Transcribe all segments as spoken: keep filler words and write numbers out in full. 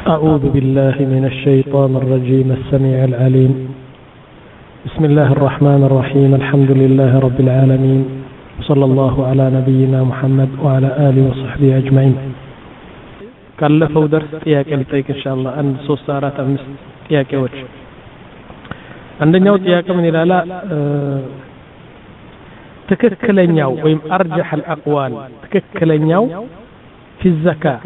أعوذ بالله من الشيطان الرجيم السميع العليم. بسم الله الرحمن الرحيم. الحمد لله رب العالمين، صلى الله على نبينا محمد وعلى آله وصحبه أجمعين. كلفوا درس ጥያቄ ልጠይቅ ኢንሻአላህ አንድ ሶስት አራት አምስት ጥያቄዎች። አንደኛው ጥያቄ ምን ይላል? ትክክለኛው ወይም አርጀህ الأقوال ትክክለኛው في الزكاة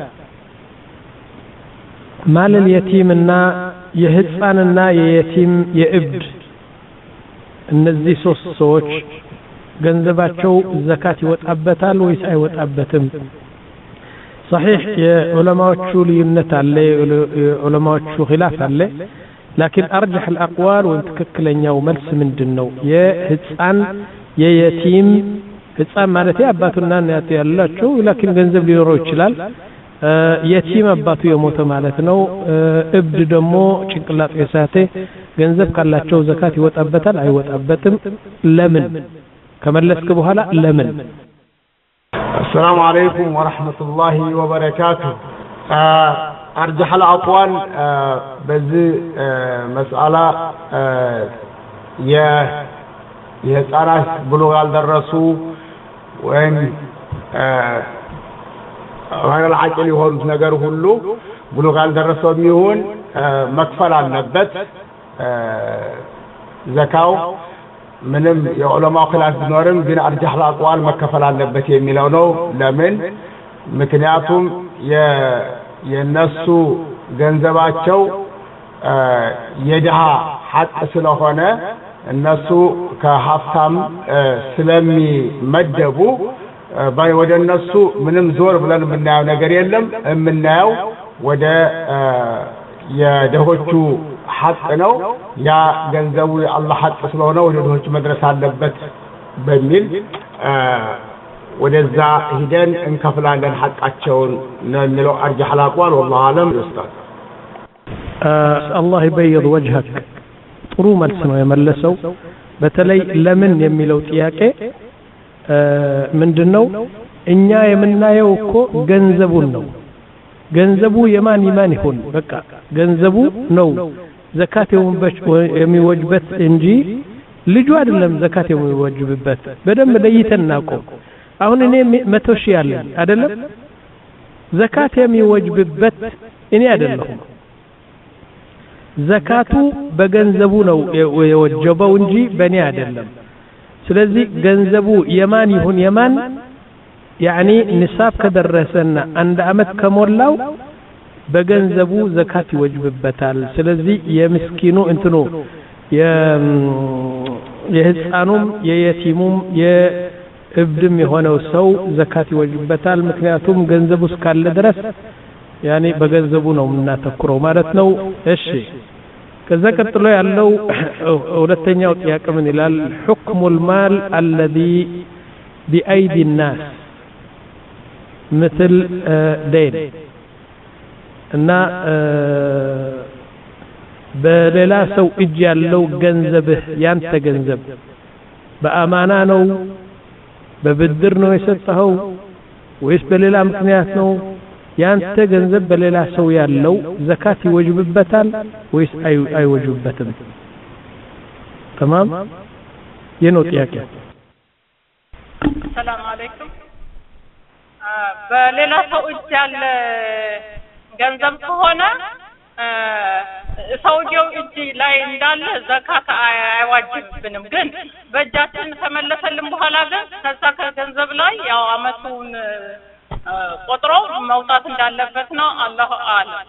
ማል اليتيምና የህፃንና የየቲም የእብድ እነዚህ ሶስት ሰዎች ገንዘባቸው ዘካት ይወጣበታል ወይስ አይወጣበትም? صحيح የዑለማዎቹ ልዩነት አለ፣ የዑለማዎቹ ኺላፍ አለ። لكن ارجح الاقوال وتكክለኛው መልስ ምንድነው? የህፃን የየቲም ህፃን ማለት አባቱና እናቱ ያላቸው لكن ገንዘብ ሊኖረው ይችላል። የቲም አባቱ የሞተ ማለት ነው። እብድ ደግሞ ጭንቅላት የሳተ ገንዘብ ካላቸው ዘካት ይወጣበታል አይወጣበትም? ለምን ከመለስክ በኋላ ለምን? السلام عليكم ورحمة الله وبركاته. أرجح الأقوال بذي مسألة يا يسأله بلوغ الدرسو وين غير العقل يهون نجار كله بلوغ الدرسو ميهون مكفل عن نبت زكاو ምንም የዑለማው ኺላፍ ቢኖርም ግን አርጀህ الأقوال መከፈል አለበት የሚለው ነው። ለምን? ምክንያቱም የነሱ ገንዘባቸው የድሃ ሐቅ ስለሆነ እነሱ ከሀብታም ስለሚመደቡ ወደ እነሱ ምንም ዞር ብለን የምናየው ነገር የለም። የምናየው ወደ የደሆቹ ሐቅ ነው። ያ ገንዘቡ የአላህ ሐቅ ስለሆነ ወደ ደሆቹ መድረስ አለበት በሚል ወደዛ ሂደን እንከፍላለን ሐቃቸውን ነው የሚለው አርጀህ الأقوال والله اعلم. ኡስታዝ الله يبيض وجهك ጥሩ መልስ ነው የመለሰው። በተለይ ለምን የሚለው ጥያቄ ምንድነው? እኛ የምናየው እኮ ገንዘቡን ነው። ገንዘቡ የማን ይማን ይሁን በቃ ገንዘቡ ነው ዘካት የሚወጅበት እንጂ ልጁ አይደለም ዘካት የሚወጅብበት። በደንብ ለይተን እናውቀው። አሁን እኔ መቶ ሺህ አለኝ አይደለም ዘካት የሚወጅብበት እኔ አይደለሁም። ዘካቱ በገንዘቡ ነው የወጀበው እንጂ በእኔ አይደለም። ስለዚህ ገንዘቡ የማን ይሁን የማን يعني ንሳብ ከደረሰና አንድ አመት ከሞላው በገንዘቡ ዘካት ይወጅብበታል። ስለዚህ የምስኪኑ እንትኑ የህፃኑም የየቲሙም የእብድም የሆነው ሰው ዘካት ይወጅብበታል። ምክንያቱም ገንዘቡ እስካለ ድረስ يعني በገንዘቡ ነው የምናተኩረው ማለት ነው። እሺ ከዛ ቀጥሎ ያለው ሁለተኛው ጥያቄ ምን ይላል? حكم المال الذي بأيدي الناس مثل دين እና በሌላ ሰው እጅ ያለው ገንዘብህ ያንተ ገንዘብ በአማና ነው በብድር ነው የሰጠኸው ወይስ በሌላ ምክንያት ነው? ያንተ ገንዘብ በሌላ ሰው ያለው ዘካት ይወጅብበታል ወይስ አይወጅብበትም? تمام የነው ጥያቄ። ሰላም አለይኩም። በሌላ ሰው እጅ ያለ ገንዘብ ከሆነ ሰውየው እጅ ላይ እንዳለ ዘካት አይዋጅብንም። ግን በእጃችን ተመለሰልን በኋላ ግን ከዛ ከገንዘብ ላይ ያው አመቱን ቆጥሮ መውጣት እንዳለበት ነው። አላሁ አለም።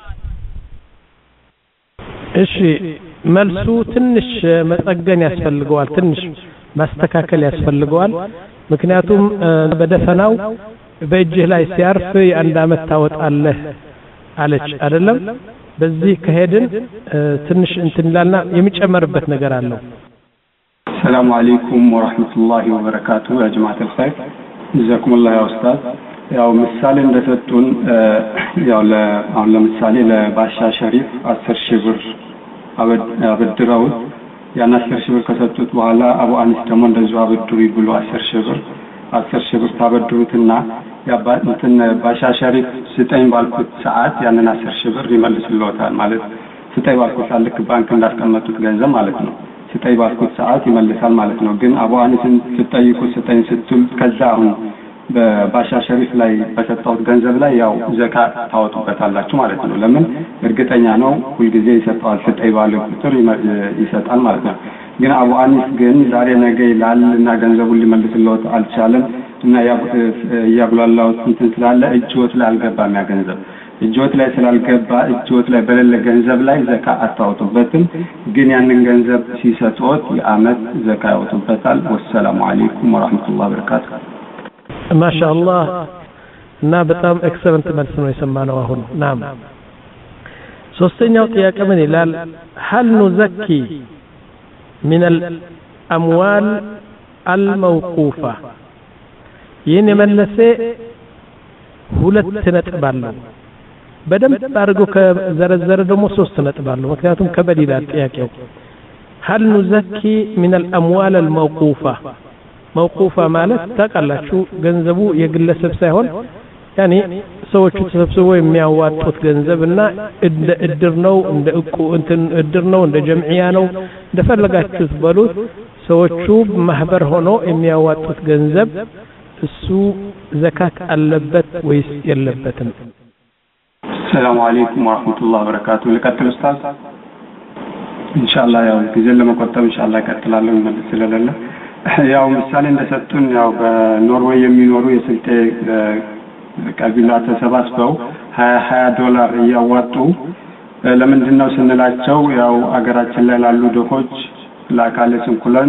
እሺ መልሱ ትንሽ መጠገን ያስፈልገዋል፣ ትንሽ ማስተካከል ያስፈልገዋል። ምክንያቱም በደፈናው በእጅህ ላይ ሲያርፍ የአንድ አመት ታወጣለህ አለች አይደለም። በዚህ ከሄድን ትንሽ እንትንላልና የሚጨመርበት ነገር አለው። السلام عليكم ورحمة الله وبركاته يا جماعة الخير. جزاكم الله يا أستاذ. ያው ምሳሌ እንደሰጡን ያው ለአሁን ለምሳሌ ለባሻ ሸሪፍ አስር ሺህ ብር አበድረው ያን አስር ሺህ ብር ከሰጡት በኋላ አቡ አኒስ ደግሞ እንደዚሁ አበድሩ ብሎ አስር ሺህ ብር አስር ሺህ ብር ታበድሩትና ያባንተን ባሻሻሪፍ ስጠኝ ባልኩት ሰዓት ያንን አስር ሺህ ብር ይመልስልዎታል ማለት ስጠኝ ባልኩት ልክ ባንክ እንዳስቀመጡት ገንዘብ ማለት ነው ስጠኝ ባልኩት ሰዓት ይመልሳል ማለት ነው ግን አቡ አኒስን ስጠይቁ ስጠኝ ስትል ከዛ አሁን በባሻሻሪፍ ላይ በሰጣው ገንዘብ ላይ ያው ዘካት ታወጡበታላችሁ ማለት ነው ለምን እርግጠኛ ነው ሁሉ ጊዜ ይሰጣል ስጠኝ ባለው ቁጥር ይሰጣል ማለት ነው ግን አቡ አኒስ ግን ዛሬ ነገ ይላልና ገንዘቡን ሊመልስልዎት አልቻለም እና ያብላላው እንትን ስላለ እጅዎት ላይ አልገባም ያ ገንዘብ እጅዎት ላይ ስላልገባ እጅዎት ላይ በሌለ ገንዘብ ላይ ዘካ አታወጡበትም ግን ያንን ገንዘብ ሲሰጡት የአመት ዘካ ያወጡበታል ወሰላሙ አለይኩም ወራህመቱላሂ ወበረካቱሁ ማሻአላህ እና በጣም ኤክሰለንት መልስ ነው የሰማነው አሁን ናም ሶስተኛው ጥያቄ ምን ይላል هل نزكي من الاموال الموقوفه ይህን የመለሰ ሁለት ነጥብ አለው በደንብ አድርጎ ከዘረዘረ ደግሞ ሶስት ነጥብ አለው ምክንያቱም ከበድ ይላል ጥያቄው هل نزكي من الاموال الموقوفه موقوفه ማለት ታውቃላችሁ ገንዘቡ የግለሰብ ሳይሆን ያኒ ሰዎቹ ተሰብስበው የሚያዋጡት ገንዘብና እንደ እድር ነው እንደ እቁ እንትን እድር ነው እንደ ጀምዒያ ነው እንደፈለጋችሁት በሉት ሰዎቹ ማህበር ሆኖ የሚያዋጡት ገንዘብ እሱ ዘካት አለበት ወይስ የለበትም ሰላም አለይኩም ወራህመቱላሂ ወበረካቱ ለቀጥል ኡስታዝ ኢንሻአላህ ያው ጊዜ ለመቆጠብ ኢንሻአላህ ቀጥላለሁ ማለት ስለሌለ ያው ምሳሌ እንደሰጡን ያው በኖርዌይ የሚኖሩ የስልጤ ቀቢላ ተሰባስበው ሀያ ዶላር ያዋጡ ለምንድነው ስንላቸው ያው አገራችን ላይ ላሉ ድሆች ለአካለ ስንኩላን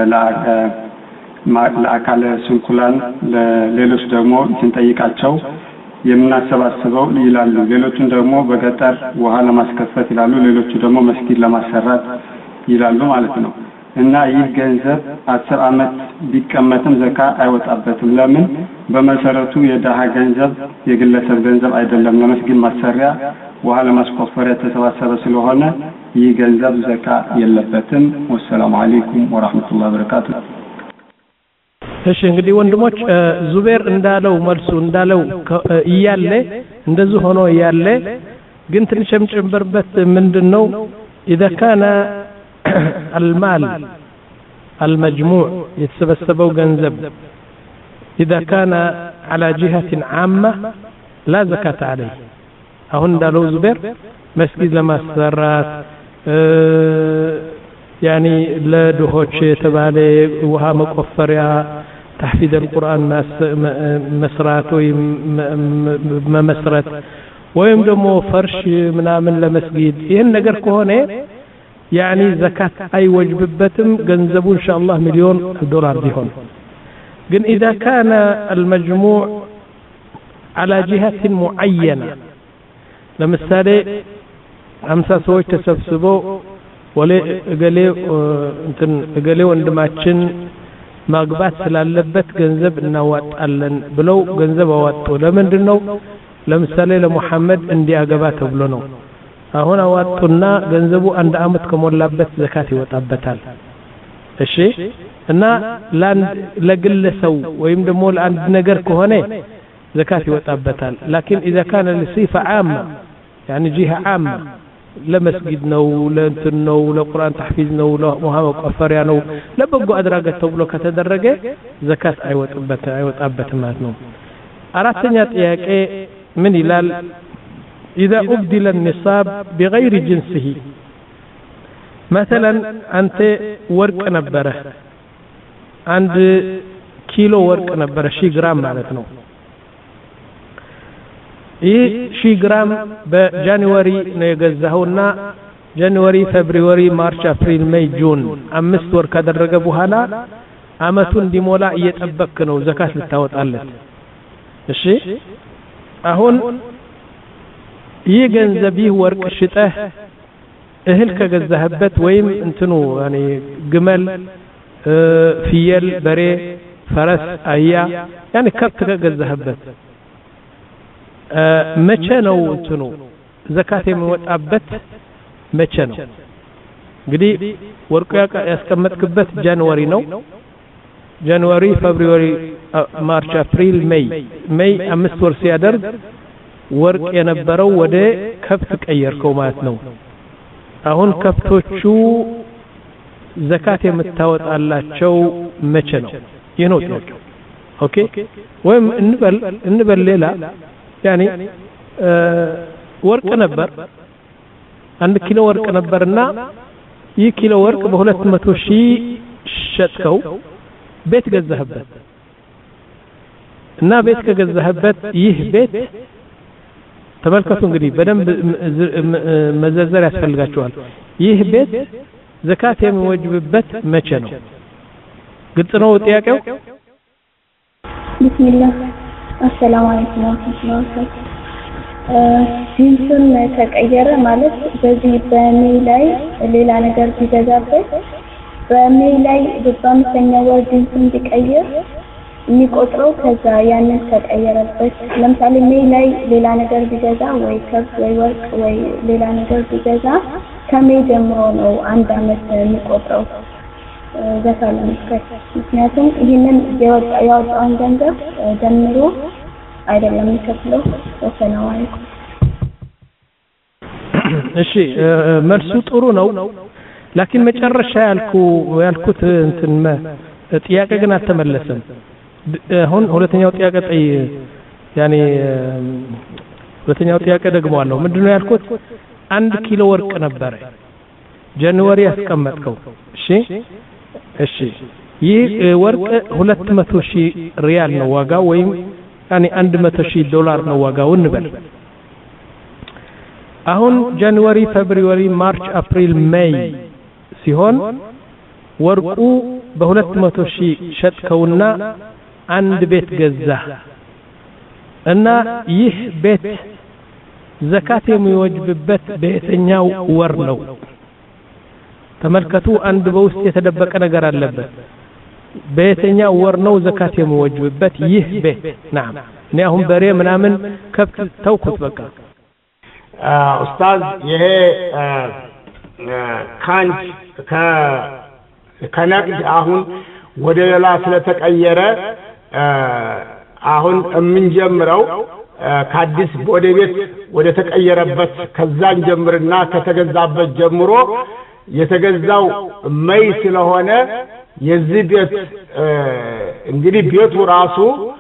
ለአካለ ስንኩላን ለሌሎች ደግሞ ስንጠይቃቸው የምናሰባስበው ይላሉ ሌሎቹን ደግሞ በገጠር ውሃ ለማስከፈት ይላሉ ሌሎቹ ደግሞ መስጊድ ለማሰራት ይላሉ ማለት ነው እና ይህ ገንዘብ አስር አመት ቢቀመጥም ዘካ አይወጣበትም ለምን በመሰረቱ የደሃ ገንዘብ የግለሰብ ገንዘብ አይደለም ለመስጊድ ማሰሪያ ውሃ ለማስቆፈሪያ ተሰባሰበ ስለሆነ ይህ ገንዘብ ዘካ የለበትም ወሰላሙ አለይኩም ወራህመቱላሂ ወበረካቱሁ እሺ እንግዲህ ወንድሞች ዙቤር እንዳለው መልሱ እንዳለው ይያለ እንደዚህ ሆኖ ይያለ ግን ትንሽም ጭምበርበት ምንድነው اذا كان المال المجموع يتسبسبوا ገንዘብ اذا كان على جهة عامة لا زكاة عليه አሁን እንዳለው ዙቤር መስጊድ ለማሰራት يعني ለድሆች ተባለ ውሃ መቆፈሪያ تحفيظ القرآن መስራት ወይ መመስረት ወይም ደግሞ ፈርሽ ምናምን ለመስጊድ ይሄን ነገር ከሆነ يعني زكاة أي وجببتم جنزبوا إن شاء الله مليون دولار بهم لكن إذا كان المجموع على جهة معينة لمثالي خمسة سوي تسبسبوا ولا قالوا انتن قالوا عندما تشن ماقبات سلالبت جنزب النوات ألن بلو جنزب واتو لمن دنو لمثالي لمحمد عندي أقبات بلونو አሁን አዋጡና ገንዘቡ አንድ አመት ከሞላበት ዘካት ይወጣበታል እሺ እና ለአንድ ለግለሰው ወይም ደግሞ ለአንድ ነገር ከሆነ ዘካት ይወጣበታል لكن اذا كان لصفه عامه يعني جهه عامه ለመስጊድ ነው ለእንትን ነው ለቁርአን ተሕፊዝ ነው ለውሃ መቆፈሪያ ነው ለበጎ አድራጎት ተብሎ ከተደረገ ዘካት አይወጣበት አይወጣበት ማለት ነው አራተኛ ጥያቄ ምን ይላል إذا أبدل النصاب بغير جنسه مثلا أنت ورق نبره عند كيلو ورق نبره شي جرام معناتنا إيه شي جرام بجانوري نيجزهونا جانوري فبراير مارش أبريل ماي جون أمست ورق درجة بوهلا أمتون دي مولا يتأبكنو زكاة للتوت قلت الشيء أهون ይህ ገንዘብ ይህ ወርቅ ሽጠህ እህል ከገዛህበት ወይም እንትኑ يعني ግመል ፍየል በሬ ፈረስ አህያ يعني ከብት ከገዛህበት መቼ ነው እንትኑ ዘካት የሚወጣበት መቼ ነው እንግዲህ ወርቁ ያስቀመጥክበት ጃንዋሪ ነው ጃንዋሪ ፌብሩዋሪ ማርች አፕሪል ሜይ ሜይ አምስት ወር ሲያደርግ ወርቅ የነበረው ወደ ከብት ቀየርከው ማለት ነው አሁን ከብቶቹ ዘካት የምታወጣላቸው መቼ ነው ይህ ነው ጥያቄው ኦኬ ወይም እንበል እንበል ሌላ ያኒ ወርቅ ነበር አንድ ኪሎ ወርቅ ነበርና ይህ ኪሎ ወርቅ በሁለት መቶ ሺህ ሸጥከው ቤት ገዛህበት እና ቤት ከገዛህበት ይህ ቤት ተመልከቱ እንግዲህ በደንብ መዘርዘር ያስፈልጋቸዋል ይህ ቤት ዘካት የሚወጅብበት መቼ ነው ግልጽ ነው ጥያቄው ቢስሚላህ አሰላሙ አለይኩም ወራህመቱላሂ ወበረካቱ ጂንሱን ተቀየረ ማለት በዚህ በሜይ ላይ ሌላ ነገር ቢገዛበት በሜይ ላይ በአምስተኛ ወር ጂንሱን ቢቀየር የሚቆጥረው ከዛ ያንን ተቀየረበት ለምሳሌ ሜይ ላይ ሌላ ነገር ቢገዛ ወይ ከብት ወይ ወርቅ ወይ ሌላ ነገር ቢገዛ ከሜይ ጀምሮ ነው አንድ አመት የሚቆጥረው ዘካት ለመስጠት ምክንያቱም ይህንን ያወጣውን ገንዘብ ደምሮ አይደለም የሚከፍለው ወሰናው አይደለም እሺ መልሱ ጥሩ ነው ላኪን መጨረሻ ያልኩ ያልኩት እንትን ጥያቄ ግን አልተመለሰም አሁን ሁለተኛው ጥያቄ ጠይ ያኔ ሁለተኛው ጥያቄ ደግመዋለሁ ምንድነው ያልኩት አንድ ኪሎ ወርቅ ነበር ጃንዋሪ ያስቀመጥከው እሺ እሺ ይህ ወርቅ ሁለት መቶ ሺህ ሪያል ነው ዋጋው ወይም ያኔ አንድ መቶ ሺህ ዶላር ነው ዋጋው እንበል አሁን ጃንዋሪ ፌብሩዋሪ ማርች አፕሪል ሜይ ሲሆን ወርቁ በሁለት መቶ ሺህ ሸጥከውና አንድ ቤት ገዛ እና ይህ ቤት ዘካት የሚወጅብበት በየትኛው ወር ነው ተመልከቱ አንድ በውስጥ የተደበቀ ነገር አለበት በየትኛው ወር ነው ዘካት የሚወጅብበት ይህ ቤት نعم እኔ አሁን በሬ ምናምን ከብት ተውኩት በቃ ኡስታዝ ይሄ ካንት ከ ከነቅድ አሁን ወደ ሌላ ስለተቀየረ አሁን የምንጀምረው ከአዲስ ወደ ቤት ወደ ተቀየረበት ከዛን ጀምርና ከተገዛበት ጀምሮ የተገዛው ሜይ ስለሆነ የዚህ ቤት እንግዲህ ቤቱ ራሱ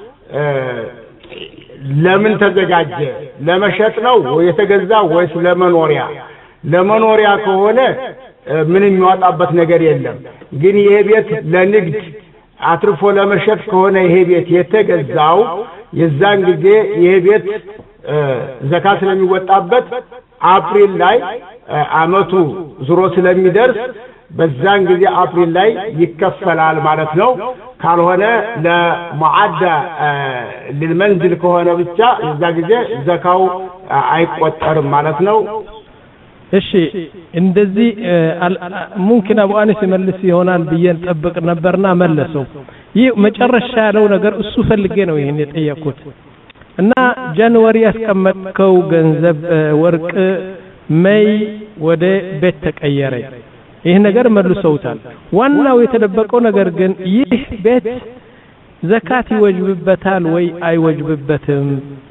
ለምን ተዘጋጀ ለመሸጥ ነው የተገዛው ወይስ ለመኖሪያ ለመኖሪያ ከሆነ ምን የሚያወጣበት ነገር የለም ግን ይሄ ቤት ለንግድ አትርፎ ለመሸጥ ከሆነ ይሄ ቤት የተገዛው የዛን ጊዜ ይሄ ቤት ዘካት ስለሚወጣበት አፕሪል ላይ አመቱ ዙሮ ስለሚደርስ በዛን ጊዜ አፕሪል ላይ ይከፈላል ማለት ነው ካልሆነ ለሙዓዳ ለልመንዝል ከሆነ ብቻ የዛ ጊዜ ዘካው አይቆጠርም ማለት ነው እሺ እንደዚህ ሙምኪን አቡ አኒስ ይመልስ ይሆናል ብዬን ጠብቅ ነበርና መለሰው ይህ መጨረሻ ያለው ነገር እሱ ፈልጌ ነው ይሄን የጠየቁት እና ጃንዋሪ ያስቀመጥከው ገንዘብ ወርቅ ሜይ ወደ ቤት ተቀየረ ይሄ ነገር መልሰውታል ዋናው የተደበቀው ነገር ግን ይህ ቤት ዘካት ይወጅብበታል ወይ አይወጅብበትም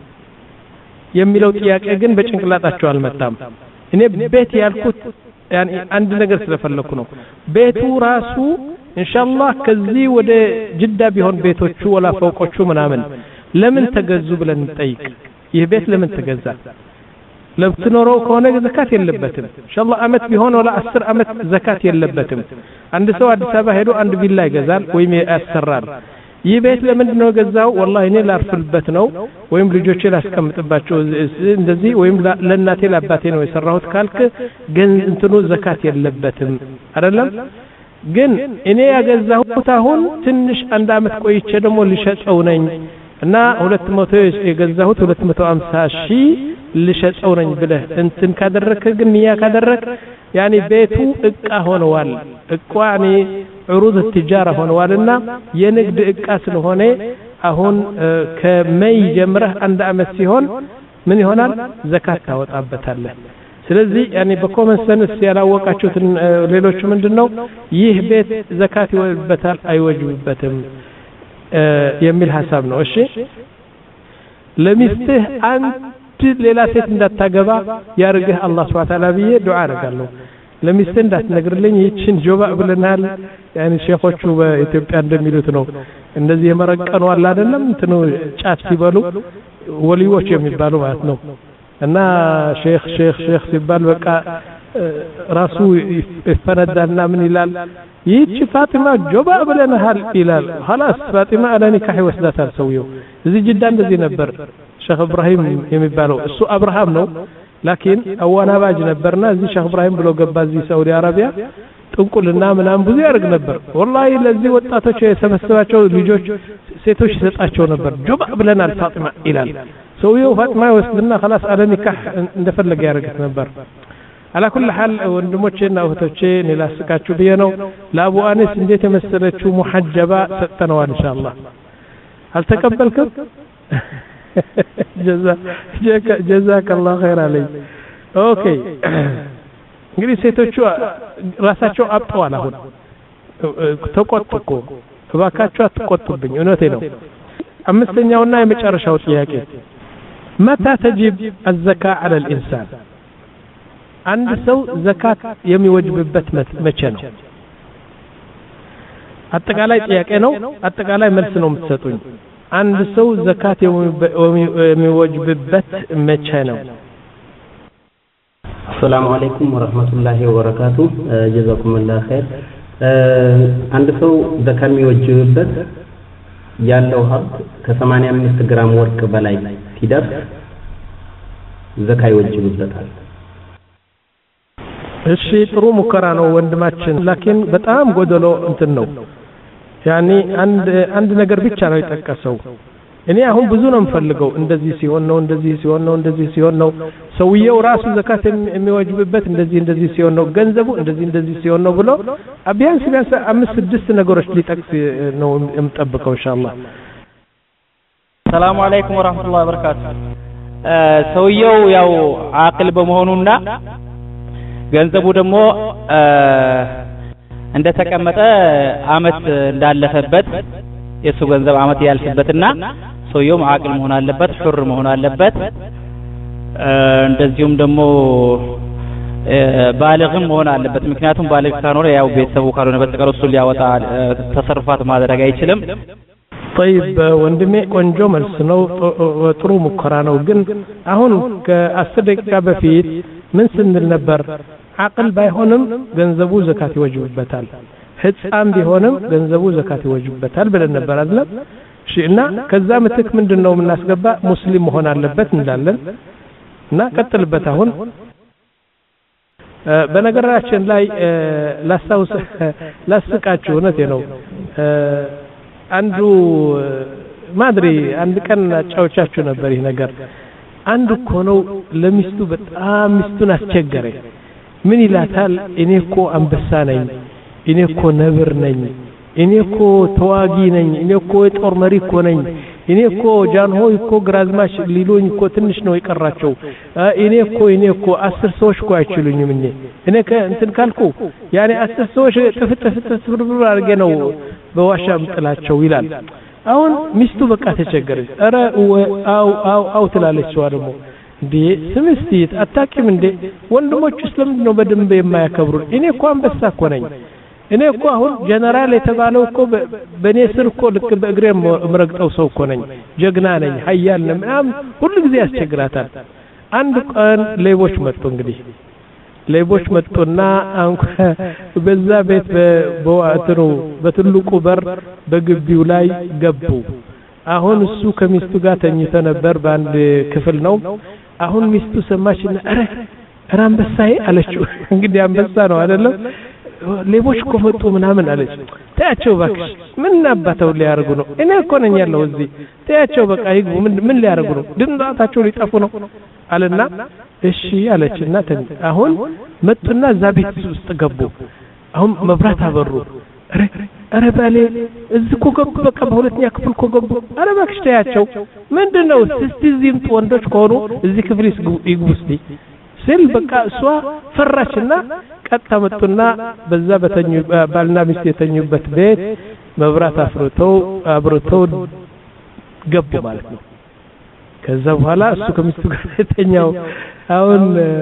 የሚለው ጥያቄ ግን በጭንቅላታቸው አልመጣም እኔ ቤት ያልኩት ያኒ አንድ ነገር ስለፈለኩ ነው ቤቱ ራሱ ኢንሻአላህ ከዚህ ወደ ጅዳ ቢሆን ቤቶቹ ወላ ፎቆቹ ምናምን ለምን ተገዙ ብለን እንጠይቅ ይህ ቤት ለምን ተገዛ ለምትኖረው ከሆነ ዘካት የለበትም ኢንሻአላህ አመት ቢሆን ወላ አስር አመት ዘካት የለበትም አንድ ሰው አዲስ አበባ ሄዶ አንድ ቪላ ይገዛል ወይም ያሰራል ይህ ቤት ለምንድን ነው ገዛው والله እኔ ላርፍልበት ነው ወይም ልጆቼ ላስቀምጥባቸው እንደዚህ ወይም ለእናቴ ለአባቴ ነው የሰራሁት ካልክ ግን እንትኑ ዘካት የለበትም አይደለም ግን እኔ ያገዛሁት አሁን ትንሽ አንድ አመት ቆይቼ ደግሞ ልሸጠው ነኝ እና ሁለት መቶ የገዛሁት ሁለት መቶ ሃምሳ ሺህ ልሸጠው ነኝ ብለህ እንትን ካደረክ ግን ያ ካደረክ ያኒ ቤቱ እቃ ሆነዋል እቋኒ عروض التجاره ሆነዋልና የንግድ እቃ ስለሆነ አሁን ከሜይ ጀምረህ አንድ አመት ሲሆን ምን ይሆናል ዘካት ታወጣበታለህ ስለዚህ ያኒ በኮመን ሰንስ ያላወቃችሁት ሌሎች ምንድነው ይህ ቤት ዘካት ይወጅበታል አይወጅበትም የሚል ሐሳብ ነው እሺ ለሚስትህ አንድ ሌላ ሴት እንዳታገባ ያርግህ አላህ Subhanahu Ta'ala ብዬ ዱዓ አደርጋለሁ ለሚስትህ እንዳትነግርልኝ ይችን ጆባ ብለናል ያኒ ሼኾቹ በኢትዮጵያ እንደሚሉት ነው እንደዚህ የመረቀኑ አለ አይደለም እንትኑ ጫት ሲበሉ ወሊዎች የሚባሉ ማለት ነው እና ሼኽ ሼኽ ሼኽ ሲባል በቃ ራሱ ይፈነዳልና ምን ይላል ይህች ፋጢማ ጆባ ብለናል ይላል خلاص ፋጢማ አለኒካህ ወስዳታል ሰውየው እዚህ ጅዳ እንደዚህ ነበር ሼኽ ኢብራሂም የሚባለው እሱ አብርሃም ነው ላኪን አዋናባጅ ነበርና እዚህ ሼኽ ኢብራሂም ብሎ ገባ እዚህ ሳውዲ አረቢያ ጥንቁልና ምናምን ብዙ ያርግ ነበር ወላሂ ለዚህ ወጣቶች የሰበሰባቸው ልጆች ሴቶች ይሰጣቸው ነበር ጆባ ብለናል ፋጢማ ይላል ሰውየው ፋጢማ ወስድና خلاص አለኒካህ እንደፈለገ ያርግት ነበር على كل حال ወንድሞቼና እህቶቼ ንላስቃችሁ ብዬ ነው ለአቡ አኒስ እንዴት የመሰለችው ሙሐጀባ ሰጠነዋል ኢንሻአላህ አልተቀበልክም ጀዛ ጀዛከላሁ ኸይር አለይ ኦኬ እንግዲህ ሴቶቹ ራሳቸው አጥተዋል አሁን ተቆጥቆ እባካችሁ አትቆጡብኝ እውነቴ ነው አምስተኛውና የመጨረሻው ጥያቄ متى تجب الزكاة على الإنسان አንድ ሰው ዘካት የሚወጅብበት መቼ ነው አጠቃላይ ጥያቄ ነው አጠቃላይ መልስ ነው የምትሰጡኝ አንድ ሰው ዘካት የሚወጅብበት መቼ ነው السلام عليكم ورحمة الله وبركاته جزاكم الله خير አንድ ሰው ዘካት የሚወጅብበት ያለው ሀብት ከ85 ግራም ወርቅ በላይ ሲደርስ ዘካ ይወጅብበታል እሺ ጥሩ ሙከራ ነው ወንድማችን ላኪን በጣም ጎደሎ እንትን ነው ያኒ አንድ አንድ ነገር ብቻ ነው የጠቀሰው እኔ አሁን ብዙ ነው የምፈልገው እንደዚህ ሲሆን ነው እንደዚህ ሲሆን ነው እንደዚህ ሲሆን ነው ሰውየው ራሱ ዘካት የሚወጅብበት እንደዚህ እንደዚህ ሲሆን ነው ገንዘቡ እንደዚህ እንደዚህ ሲሆን ነው ብሎ ቢያንስ ቢያንስ አምስት ስድስት ነገሮች ሊጠቅስ ነው የምጠብቀው ኢንሻአላህ ሰላም አለይኩም ወራህመቱላሂ ወበረካቱ ሰውየው ያው አቅል በመሆኑና ገንዘቡ ደግሞ እንደተቀመጠ አመት እንዳለፈበት የሱ ገንዘብ አመት ያልፍበትና ሰውየው አቅል መሆን አለበት ሑር መሆን አለበት እንደዚሁም ደግሞ ባለግም መሆን አለበት ምክንያቱም ባለግ ካኖር ያው ቤተሰቡ ካልሆነ በተቀር እሱ ሊያወጣ ተሰርፋት ማድረግ አይችልም طيب ወንድሜ ቆንጆ መልስ ነው ጥሩ ሙከራ ነው ግን አሁን ከአስር ደቂቃ በፊት ምን ስንል ነበር አቅል ባይሆንም ገንዘቡ ዘካት ይወጅብበታል ህፃን ቢሆንም ገንዘቡ ዘካት ይወጅብበታል ብለን ነበር አይደል እሺ እና ከዛ ምትክ ምንድነው የምናስገባ ሙስሊም መሆን አለበት እንላለን እና ቀጥልበት አሁን በነገራችን ላይ ላስታውስ ላስቃችሁ እውነቴ ነው አንዱ ማድሪ አንድ ቀን ጫውቻችሁ ነበር ይሄ ነገር አንዱ እኮ ነው ለሚስቱ በጣም ሚስቱን አስቸገረ ምን ይላታል እኔ እኮ አንበሳ ነኝ እኔ እኮ ነብር ነኝ እኔ እኮ ተዋጊ ነኝ እኔ እኮ የጦር መሪ እኮ ነኝ እኔ እኮ ጃንሆይ እኮ ግራዝማች ሊሉኝ እኮ ትንሽ ነው የቀራቸው እኔ እኮ እኔ እኮ አስር ሰዎች እኮ አይችሉኝም እኔ እኔ ከእንትን ካልኩ ያኔ አስር ሰዎች ጥፍጥፍ ጥፍጥፍ አድርጌ ነው በዋሻ ምጥላቸው ይላል አሁን ሚስቱ በቃ ተቸገረች አረ አው አው አው ትላለች ሰው ደግሞ እንዴ ስምስቲ አታቂም እንዴ ወንድሞች ስለምን ነው በደንብ የማያከብሩ እኔ እኮ አንበሳ እኮ ነኝ እኔ እኮ አሁን ጀነራል የተባለው እኮ በኔ ስር እኮ ልክ በእግሬ ምረግጠው ሰው እኮ ነኝ ጀግና ነኝ ኃያል ነኝ ምናምን ሁሉ ጊዜ ያስቸግራታል አንድ ቀን ሌቦች መጡ እንግዲህ ሌቦች መጡና በዛ ቤት በዋትሩ በትልቁ በር በግቢው ላይ ገቡ አሁን እሱ ከሚስቱ ጋር ተኝቶ ነበር በአንድ ክፍል ነው አሁን ሚስቱ ሰማችና አረ አረ አንበሳዬ አለችው እንግዲህ አንበሳ ነው አይደለም ሌቦች እኮ መጡ ምናምን አለች ታያቸው ባክሽ ምን አባተው ሊያርጉ ነው እኔ እኮ ነኝ ያለው እዚህ ታያቸው በቃ ይግቡ ምን ምን ሊያርጉ ነው ድምጣታቸው ሊጠፉ ነው አለና እሺ አለችና አሁን መጡና እዛ ቤት ውስጥ ገቡ አሁን መብራት አበሩ አረ አረ ባሌ እዚህ እኮ ገቡ በቃ በሁለተኛ ክፍል እኮ ገቡ አረ ባክሽ ታያቸው ምንድነው እስቲ እዚህም ወንዶች ከሆኑ እዚህ ክፍል ይግቡ እስቲ ስል በቃ እሷ ፈራችና ቀጥታ መጡና በዛ በተኙ ባልና ሚስት የተኙበት ቤት መብራት አፍርተው አብርተው ገቡ ማለት ነው። ከዛ በኋላ እሱ ከሚስቱ ጋር የተኛው አሁን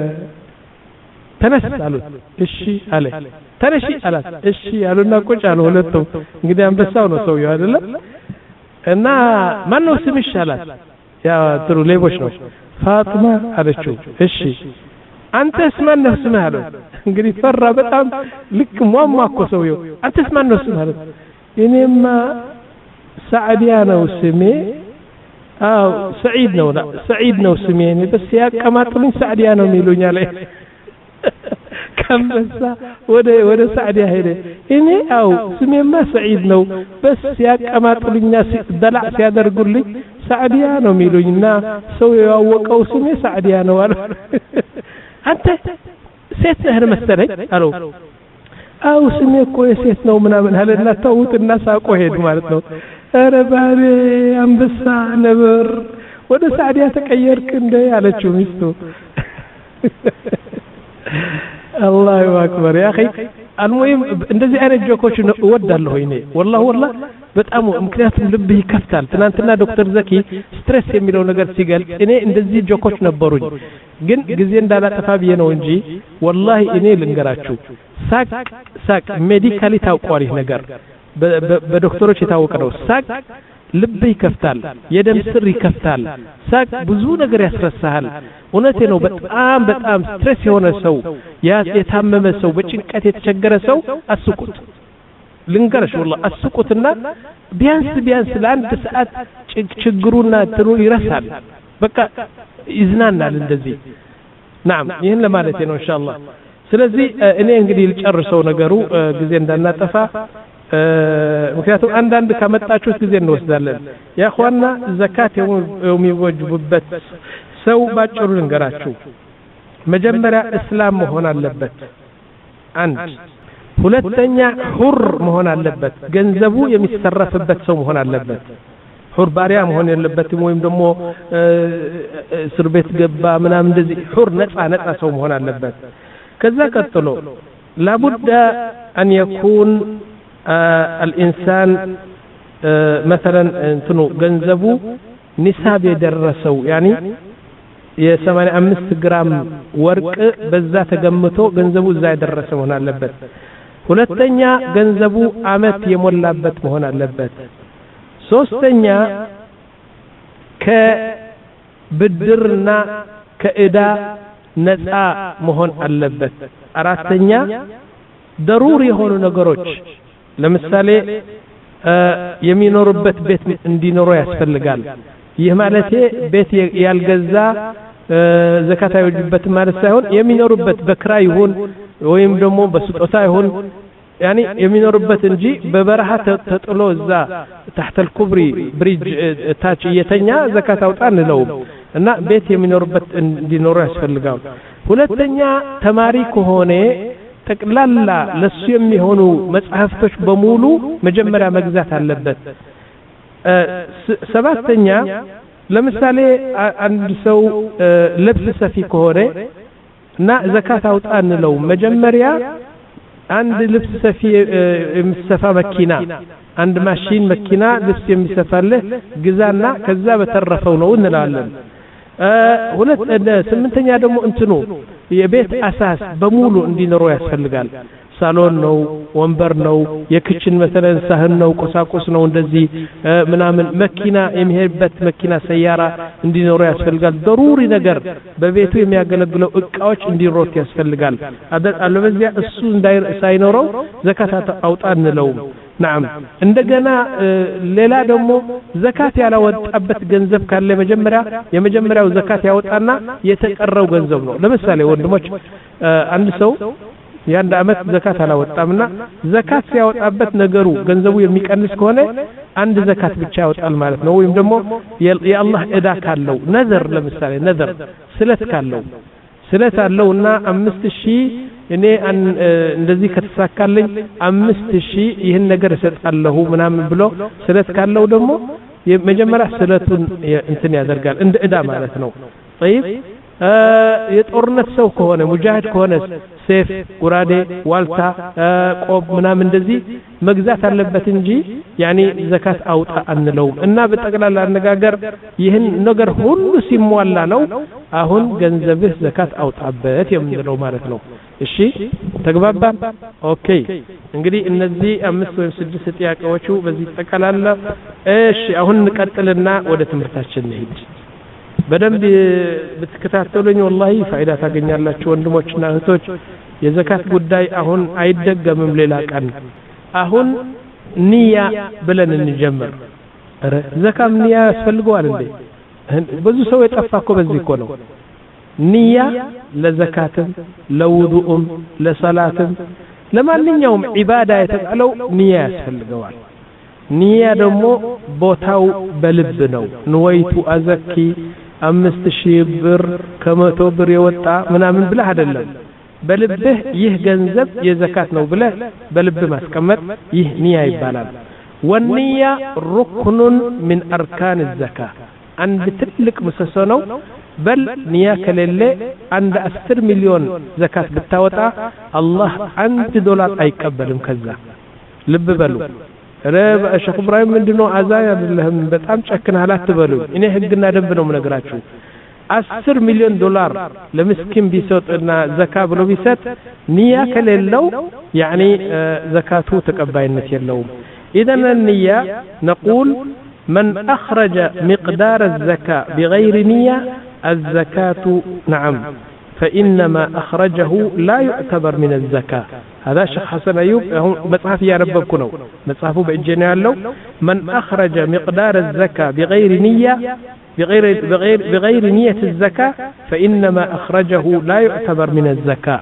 ተነስ አሉት። እሺ አለ። ተነሺ አላት። እሺ አሉና ቁጭ አሉ ሁለቱም። እንግዲህ አንበሳው ነው ሰውየው አይደለ? እና ማን ነው ስምሽ አላት። ያ ጥሩ ሌቦች ነው። ፋጥማ አለችው። እሺ አንተስ ማን ነው ስምህ አለው። እንግዲህ ፈራ በጣም ልክ ሟሟ እኮ ሰውየው። አንተስ ማን ነው ስምህ አለው። እኔማ ሰዓዲያ ነው ስሜ። አው ሰዒድ ነው ሰዒድ ነው ስሜ። እኔ በስ ያቀማጥሉኝ ሰዓዲያ ነው የሚሉኝ አለ። ከመሳ ወደ ወደ ሰዓዲያ ሄደ። እኔ አው ስሜማ ሰዒድ ነው በስ ያቀማጥሉኝና ደላዕ ሲያደርጉልኝ ሰዓዲያ ነው የሚሉኝና ሰው ያወቀው ስሜ ሰዓዲያ ነው አለ። አንተ ሴት ነህ መሰለኝ አለው። አው ስሜ እኮ የሴት ነው ምናምን አለና ተውትና ሳቆ ሄዱ ማለት ነው። ኧረ ባሬ አንበሳ ነብር ወደ ሰዓዲያ ተቀየርክ እንደ ያለችው ሚስቱ። አላሁ አክበር ያ اخي المهم እንደዚህ አይነት ጆኮች እወዳለሁ እኔ والله والله በጣም ምክንያቱም ልብ ይከፍታል። ትናንትና ዶክተር ዘኪ ስትሬስ የሚለው ነገር ሲገልጽ እኔ እንደዚህ ጆኮች ነበሩኝ ግን ጊዜ እንዳላጠፋ ብዬ ነው እንጂ والله እኔ ልንገራችሁ ሳቅ ሳቅ ሜዲካሊ ታውቋል ይህ ነገር በዶክተሮች የታወቀ ነው። ሳቅ ልብ ይከፍታል፣ የደም ስር ይከፍታል። ሳቅ ብዙ ነገር ያስረሳሃል። እውነቴ ነው። በጣም በጣም ስትሬስ የሆነ ሰው ያ የታመመ ሰው በጭንቀት የተቸገረ ሰው አስቁት ልንገርሽ والله አስቁትና ቢያንስ ቢያንስ ለአንድ ሰዓት ችግሩና ትሩ ይረሳል። በቃ ይዝናናል እንደዚህ። نعم ይሄን ለማለት ነው ኢንሻአላህ። ስለዚህ እኔ እንግዲህ ልጨርሰው ነገሩ ጊዜ እንዳናጠፋ ምክንያቱም አንዳንድ ከመጣችሁት ጊዜ እንወስዳለን። ያ ኹዋና ዘካት የሚወጅቡበት ሰው ባጭሩ ልንገራችሁ። መጀመሪያ እስላም መሆን አለበት አንድ። ሁለተኛ ሁር መሆን አለበት፣ ገንዘቡ የሚሰረፍበት ሰው መሆን አለበት። ሁር ባሪያ መሆን የለበትም ወይም ደግሞ እስር ቤት ገባ ምናምን እንደዚህ ሁር ነፃ ነፃ ሰው መሆን አለበት። ከዛ ቀጥሎ لابد أن يكون آه الإنسان آه مثلا انتنو جنزبو نساب يدرسو يعني የሰማንያ አምስት ግራም ወርቅ በዛ ተገምቶ ገንዘቡ እዛ ያደረሰ መሆን አለበት። ሁለተኛ ገንዘቡ አመት የሞላበት መሆን አለበት። ሶስተኛ ከብድርና ከእዳ ነፃ መሆን አለበት። አራተኛ ضروري የሆኑ ነገሮች ለምሳሌ የሚኖርበት ቤት እንዲኖረው ያስፈልጋል። ይህ ማለት ቤት ያልገዛ ዘካት አይወጅበት ማለት ሳይሆን የሚኖርበት በክራይ ይሁን ወይም ደግሞ በስጦታ ይሁን ያኒ የሚኖርበት እንጂ በበረሃ ተጥሎ እዛ تحت الكوبري بريج ታች እየተኛ ዘካት አውጣን ነው እና ቤት የሚኖርበት እንዲኖረው ያስፈልጋል። ሁለተኛ ተማሪ ከሆነ ጠቅላላ ለሱ የሚሆኑ መጽሐፍቶች በሙሉ መጀመሪያ መግዛት አለበት። ሰባተኛ ለምሳሌ አንድ ሰው ልብስ ሰፊ ከሆነ እና ዘካት አውጣ እንለው መጀመሪያ አንድ ልብስ ሰፊ የሚሰፋ መኪና አንድ ማሽን መኪና ልብስ የሚሰፋልህ ግዛና ከዛ በተረፈው ነው እንላለን። ሁለት ስምንተኛ ደግሞ እንትኑ የቤት አሳስ በሙሉ እንዲኖረው ያስፈልጋል። ሳሎን ነው፣ ወንበር ነው፣ የክችን መሰለን ሳህን ነው፣ ቁሳቁስ ነው፣ እንደዚህ ምናምን መኪና የሚሄድበት መኪና ሰያራ እንዲኖረው ያስፈልጋል። ضروري ነገር በቤቱ የሚያገለግለው እቃዎች እንዲሮት ያስፈልጋል። አለበለዚያ እሱ ሳይኖረው ዘካት አውጣ እንለው። نعم እንደገና ሌላ ደግሞ ዘካት ያላወጣበት ገንዘብ ካለ መጀመሪያ የመጀመሪያው ዘካት ያወጣና የተቀረው ገንዘብ ነው። ለምሳሌ ወንድሞች አንድ ሰው የአንድ አመት ዘካት አላወጣምና ዘካት ሲያወጣበት ነገሩ ገንዘቡ የሚቀንስ ከሆነ አንድ ዘካት ብቻ ያወጣል ማለት ነው። ወይም ደግሞ የአላህ እዳ ካለው ነዘር ለምሳሌ ነዘር ስለት ካለው ስለት አለውና አምስት ሺህ እኔ እንደዚህ ከተሳካልኝ አምስት ሺህ ይህን ነገር እሰጣለሁ ምናምን ብሎ ስለት ካለው ደግሞ የመጀመሪያ ስለቱን እንትን ያደርጋል እንደ እዳ ማለት ነው። طيب የጦርነት ሰው ከሆነ ሙጃሂድ ከሆነ ሴፍ ጉራዴ ዋልታ ቆብ ምናምን እንደዚህ መግዛት አለበት እንጂ ያኒ ዘካት አውጣ አንለው እና በጠቅላላ አነጋገር ይህን ነገር ሁሉ ሲሟላ ነው አሁን ገንዘብህ ዘካት አውጣበት የምንለው ማለት ነው እሺ ተግባባ ኦኬ እንግዲህ እነዚህ አምስት ወይም ስድስት ጥያቄዎቹ በዚህ ተጠቃላላ እሺ አሁን እንቀጥልና ወደ ትምህርታችን እንሂድ በደንብ ብትከታተሉኝ والله ፋይዳ ታገኛላችሁ ወንድሞችና እህቶች የዘካት ጉዳይ አሁን አይደገምም ሌላ ቀን አሁን ንያ ብለን እንጀምር አረ ዘካም ንያ ያስፈልገዋል እንዴ ብዙ ሰው የጠፋኮ በዚህ እኮ ነው ንያ ለዘካትም ለውዱኡም ለሰላትም ለማንኛውም ዒባዳ የተባለው ንያ ያስፈልገዋል ንያ ደግሞ ቦታው በልብ ነው ንወይቱ አዘኪ አምስት ሺህ ብር ከመቶ ብር የወጣ ምናምን ብለህ አይደለም በልብህ ይህ ገንዘብ የዘካት ነው ብለህ በልብ ማስቀመጥ ይህ ንያ ይባላል ወንያ ሩክኑን من اركان الزكاه አንድ ትልቅ ምሰሶ ነው በል ንያ ከሌለ አንድ አስር ሚሊዮን ዘካት ብታወጣ አላህ አንድ ዶላር አይቀበልም ከዛ ልብ በሉ ረብ ሸኽ ኢብራሂም ምንድነው አዛኝ አይደለም በጣም ጨክነሃል አትበሉ እኔ ህግና ደንብ ነው የምነግራችሁ አስር ሚሊዮን ዶላር ለምስኪን ቢሰጥና ዘካ ብሎ ቢሰጥ ንያ ከሌለው يعني ዘካቱ ተቀባይነት የለውም اذا النيه نقول من اخرج مقدار الزكاه بغير نيه الزكاه نعم فانما اخرجه لا يعتبر من الزكاه هذا شيخ حسن ايوب مصحف ياربكو ነው መጽሐፉ በእጄ ነው ያለው من اخرج مقدار الزكاه بغير نيه بغير بغير بغير نيه الزكاه فانما اخرجه لا يعتبر من الزكاه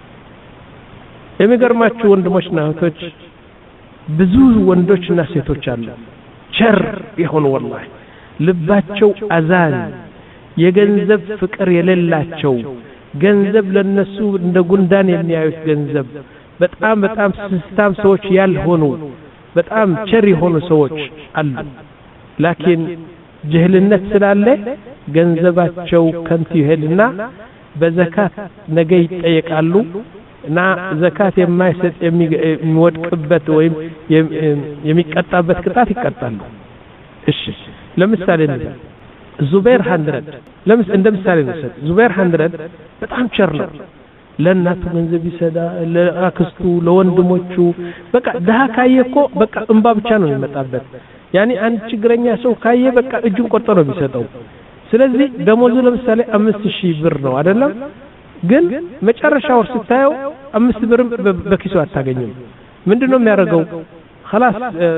የሚገርማችሁ ወንድሞችና እህቶች ብዙ ወንዶችና ሴቶች አሉ ቸር ይሆኑ والله ልባቸው አዛን የገንዘብ ፍቅር የሌላቸው ገንዘብ ለነሱ እንደ ጉንዳን የሚያዩት ገንዘብ በጣም በጣም ስስታም ሰዎች ያልሆኑ በጣም ቸር የሆኑ ሰዎች አሉ ላኪን ጅህልነት ስላለ ገንዘባቸው ከንቱ ይሄድና በዘካት ነገ ይጠየቃሉ እና ዘካት የማይሰጥ የሚወድቅበት ወይም የሚቀጣበት ቅጣት ይቀጣሉ እሺ ለምሳሌ ነው ዙበይር መቶ ለምስ እንደ ምሳሌ ነው ዙበይር መቶ በጣም ቸር ነው ለናቱ ገንዘብ ይሰዳ ለአክስቱ ለወንድሞቹ በቃ ደሃ ካየኮ በቃ እንባ ብቻ ነው የሚመጣበት ያኒ አንድ ችግረኛ ሰው ካየ በቃ እጁን ቆርጦ ነው የሚሰጠው ስለዚህ ደሞዙ ለምሳሌ አምስት ሺህ ብር ነው አይደለም ግን መጨረሻ ወር ስታየው አምስት ብርም በኪሱ አታገኝም ምንድነው የሚያደርገው خلاص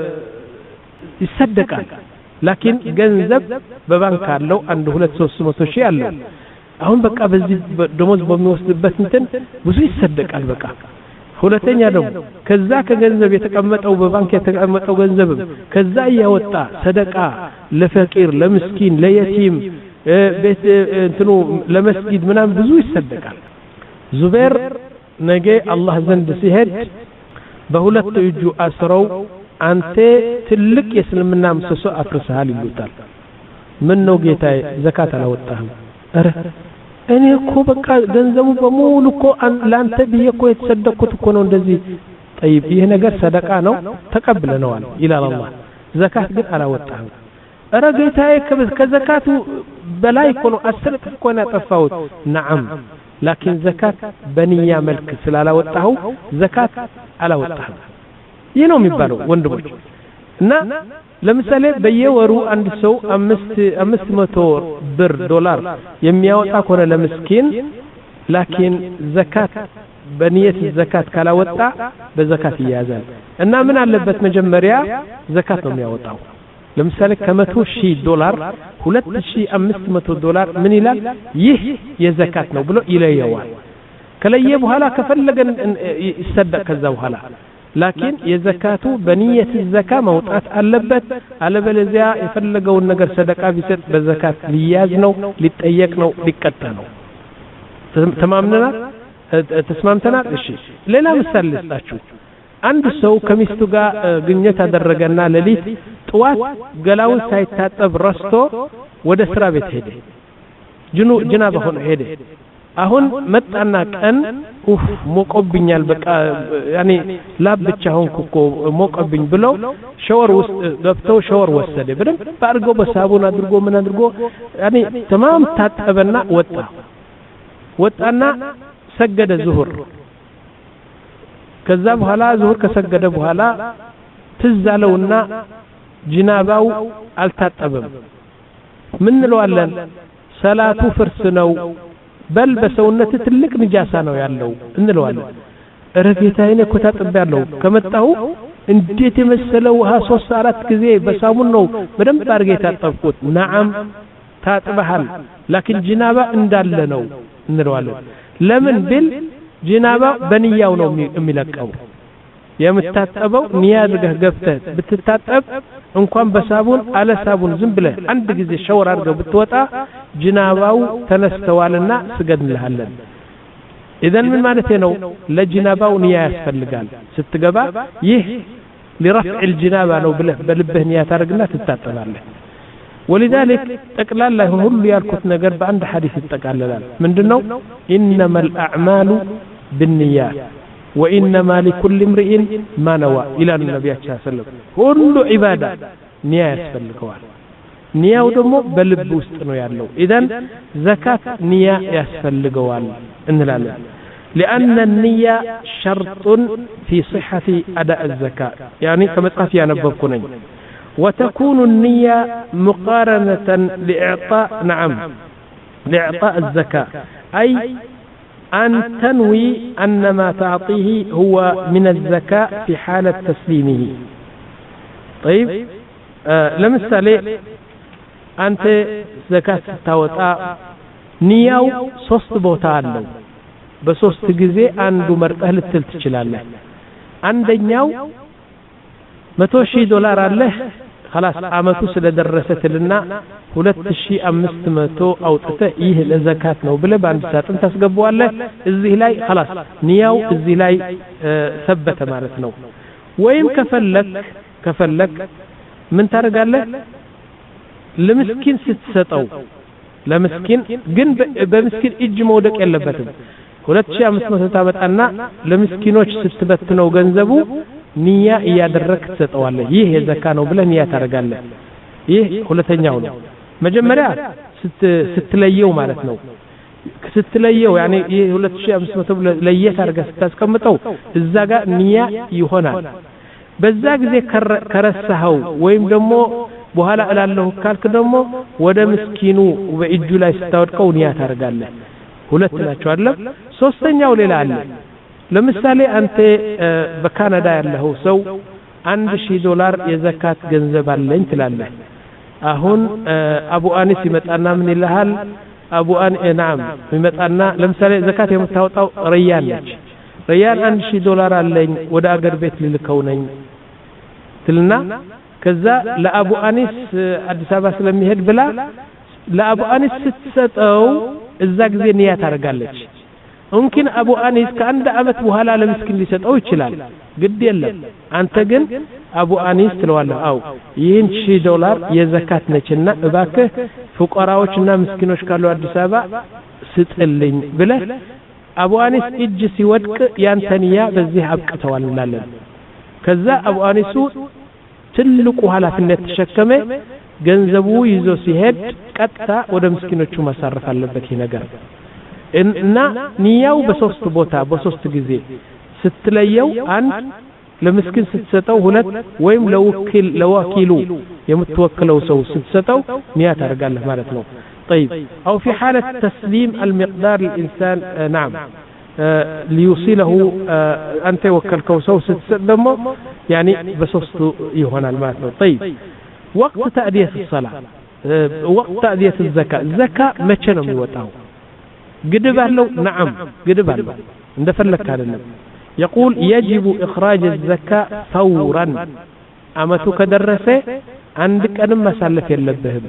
ይሰደቃል ላኪን ገንዘብ በባንክ አለው አንድ ሁለት ሶስት መቶ ሺህ አለው አሁን በቃ በዚህ ደሞዝ በሚወስድበት እንትን ብዙ ይሰደቃል በቃ ሁለተኛ ደግሞ ከዛ ከገንዘብ የተቀመጠው በባንክ የተቀመጠው ገንዘብ ከዛ ያወጣ ሰደቃ ለፈቂር ለምስኪን ለየቲም ቤት እንትኑ ለመስጊድ ምናም ብዙ ይሰደቃል ዙበይር ነገ አላህ ዘንድ ሲሄድ በሁለት እጁ አስረው አንተ ትልቅ የእስልምና ምሰሶ አፍርሰሃል ይሉታል ምን ነው ጌታዬ ዘካት አላወጣህም አረ እኔ እኮ በቃ ገንዘቡ በሙሉ እኮ ላንተ ብዬ እኮ የተሰደቅኩት እኮ ነው እንደዚህ طيب ይሄ ነገር ሰደቃ ነው ተቀብለነዋል ይላል አላህ ዘካት ግን አላወጣህም አረ ጌታዬ ከዘካቱ በላይ እኮ ነው አስር እጥፍ እኮ ነው ያጠፋሁት نعم لكن ዘካት በንያ መልክ ስላላወጣው ዘካት አላወጣህም ይህ ነው የሚባለው ወንድሞች እና ለምሳሌ በየወሩ አንድ ሰው አምስት አምስት መቶ ብር ዶላር የሚያወጣ ከሆነ ለምስኪን ላኪን ዘካት በንየት ዘካት ካላወጣ በዘካት ይያዛል እና ምን አለበት መጀመሪያ ዘካት ነው የሚያወጣው ለምሳሌ ከመቶ ሺህ ዶላር ሁለት ሺህ አምስት መቶ ዶላር ምን ይላል ይህ የዘካት ነው ብሎ ይለየዋል ከለየ በኋላ ከፈለገን ይሰደቅ ከዛ በኋላ ላኪን የዘካቱ በንየት ዘካ መውጣት አለበት አለበለዚያ የፈለገውን ነገር ሰደቃ ቢሰጥ በዘካት ሊያዝ ነው ሊጠየቅ ነው ሊቀጣ ነው ተማምነናል ተስማምተናል እሺ ሌላ ምሳሌ ልስጣችሁ አንድ ሰው ከሚስቱ ጋር ግንኙነት አደረገና ለሊት ጧት ገላውን ሳይታጠብ ረስቶ ወደ ስራ ቤት ሄደ ጅኑ ጅናባ ሆነ ሄደ አሁን መጣና ቀን ኡፍ ሞቆብኛል በቃ ያኔ ላብ ብቻ ሆንኩ እኮ ሞቆብኝ ብለው ሻወር ውስጥ ገብተው ሻወር ወሰደ በደንብ አድርጎ በሳቡን አድርጎ ምን አድርጎ ያኔ ተማም ታጠበና ወጣ ወጣና ሰገደ ዙሁር ከዛ በኋላ ዙሁር ከሰገደ በኋላ ትዝ አለውና ጅናባው አልታጠበም ምን እንለዋለን ሰላቱ ፍርስ ነው በል በሰውነት ትልቅ ንጃሳ ነው ያለው እንለዋለን ረጌታዬን እኮ ታጥቤያለሁ ከመጣሁ እንዴት የመሰለው ውሃ ሶስት አራት ጊዜ በሳሙን ነው በደንብ አድርጌ ታጠብኩት ነዓም ታጥበሃል ላኪን ጅናባ እንዳለ ነው እንለዋለን ለምን ቢል ጅናባ በንያው ነው የሚለቀው የምታጠበው ንያ አድርገህ ገብተህ ብትታጠብ እንኳን በሳቡን አለ ሳቡን ዝም ብለህ አንድ ጊዜ ሻወር አድርገህ ብትወጣ ጅናባው ተነስተዋልና ስገድልሃለን ኢዘን ምን ማለት ነው ለጅናባው ንያ ያስፈልጋል ስትገባ ይህ لرفع الجنابه ነው ብለህ በልብህ ንያ ታደርግና ትታጠባለህ ولذلك تقلال له ሁሉ ያልኩት ነገር በአንድ ሐዲስ ይጠቃለላል ምንድነው انما الاعمال بالنيات وانما لكل امرئ ما نوى الى النبي صلى الله عليه وسلم ሁሉ ዒባዳ ንያ ያስፈልገዋል ንያው ደግሞ በልብ ውስጥ ነው ያለው ኢዘን ዘካት ንያ ያስፈልገዋል እንላለን لأن النية شرط في صحة أداء الزكاة يعني كما تقف ينببكنين وتكون النية مقارنة لإعطاء نعم لإعطاء الزكاة أي أن تنوي أن ما تعطيه هو من الزكاة في حالة تسليمه طيب آه لمثالي أنت زكاة تاوتا نياو صوست بوتا له በሶስት ጊዜ አንዱ መርጠህ ልትል ትችላለህ አንደኛው መቶ ሺህ ዶላር አለህ خلاص አመቱ ስለደረሰትልና ሁለት ሺህ አምስት መቶ አውጥተህ ይህ ለዘካት ነው ብለህ በአንድ ሳጥን ታስገባዋለህ እዚህ ላይ خلاص ንያው እዚህ ላይ ሰበተ ማለት ነው ወይም ከፈለክ ከፈለክ ምን ታደርጋለህ ለምስኪን ስትሰጠው ለምስኪን ግን በምስኪን እጅ መውደቅ የለበትም ሁለት ሺህ አምስት መቶ ታመጣና ለምስኪኖች ስትበትነው ገንዘቡ ንያ ያደረክ ትሰጠዋለህ ይህ የዘካ ነው ብለህ ንያ ታደርጋለህ ይህ ሁለተኛው ነው መጀመሪያ ስትለየው ማለት ነው ስትለየው ያኔ ይህ ሁለት ሺህ አምስት መቶ ለየት አድርገህ ስታስቀምጠው እዛ ጋር ንያ ይሆናል በዛ ጊዜ ከረሳኸው ወይም ደግሞ በኋላ እላለሁ ካልክ ደግሞ ወደ ምስኪኑ በእጁ ላይ ስታወድቀው ንያ ታደርጋለህ ሁለት ናቸው አይደል ሶስተኛው ሌላ አለ ለምሳሌ አንተ በካናዳ ያለው ሰው አንድ ሺህ ዶላር የዘካት ገንዘብ አለኝ ትላለህ አሁን አቡ አኒስ ይመጣና ምን ይልሃል አቡ አን ናም ይመጣና ለምሳሌ ዘካት የምታወጣው ሪያል ነች ሪያል አንድ ሺህ ዶላር አለኝ ወደ አገር ቤት ልልከው ነኝ ትልና ከዛ ለአቡ አኒስ አዲስ አበባ ስለሚሄድ ብላ ለአቡ አኒስ ስትሰጠው እዛ ጊዜ ንያ ታደርጋለች ممكن አቡ አኒስ ከአንድ አመት በኋላ ለምስኪን ሊሰጠው ይችላል ግድ የለም አንተ ግን አቡ አኒስ ትለዋለህ አው ይህን ሺህ ዶላር የዘካት ነችና እባክህ ፍقراዎችና ምስኪኖች ካሉ አዲስ አበባ ስጥልኝ ብለህ አቡ አኒስ እጅ ሲወድቅ ያንተ ንያ በዚህ አብቅተዋል እንላለን ከዛ አቡ አኒሱ ትልቁ ኃላፊነት ተሸከመ ገንዘቡ ይዞ ሲሄድ ቀጥታ ወደ ምስኪኖቹ ማሳረፍ አለበት ይሄ ነገር እና ንያው በሶስት ቦታ በሶስት ጊዜ ስትለየው አንድ ለምስኪን ስትሰጠው ሁለት ወይም ለወኪል ለወኪሉ የምትወክለው ሰው ስትሰጠው ንያ ታደርጋለህ ማለት ነው طيب او في حاله تسليم المقدار للانسان آه نعم آه ليوصله آه انت وكلكو سو ستسدمو يعني بሶስቱ ይሆናል ማለት ነው طيب وقت تأدية الصلاة آه وقت تأدية الزكاة الزكاة متى ነው የሚወጣው قدب له نعم قدب له እንደፈለክ አይደለም يقول يجب إخراج الزكاة فورا أمتو كدرسه عندك أنا مسالف يلبهم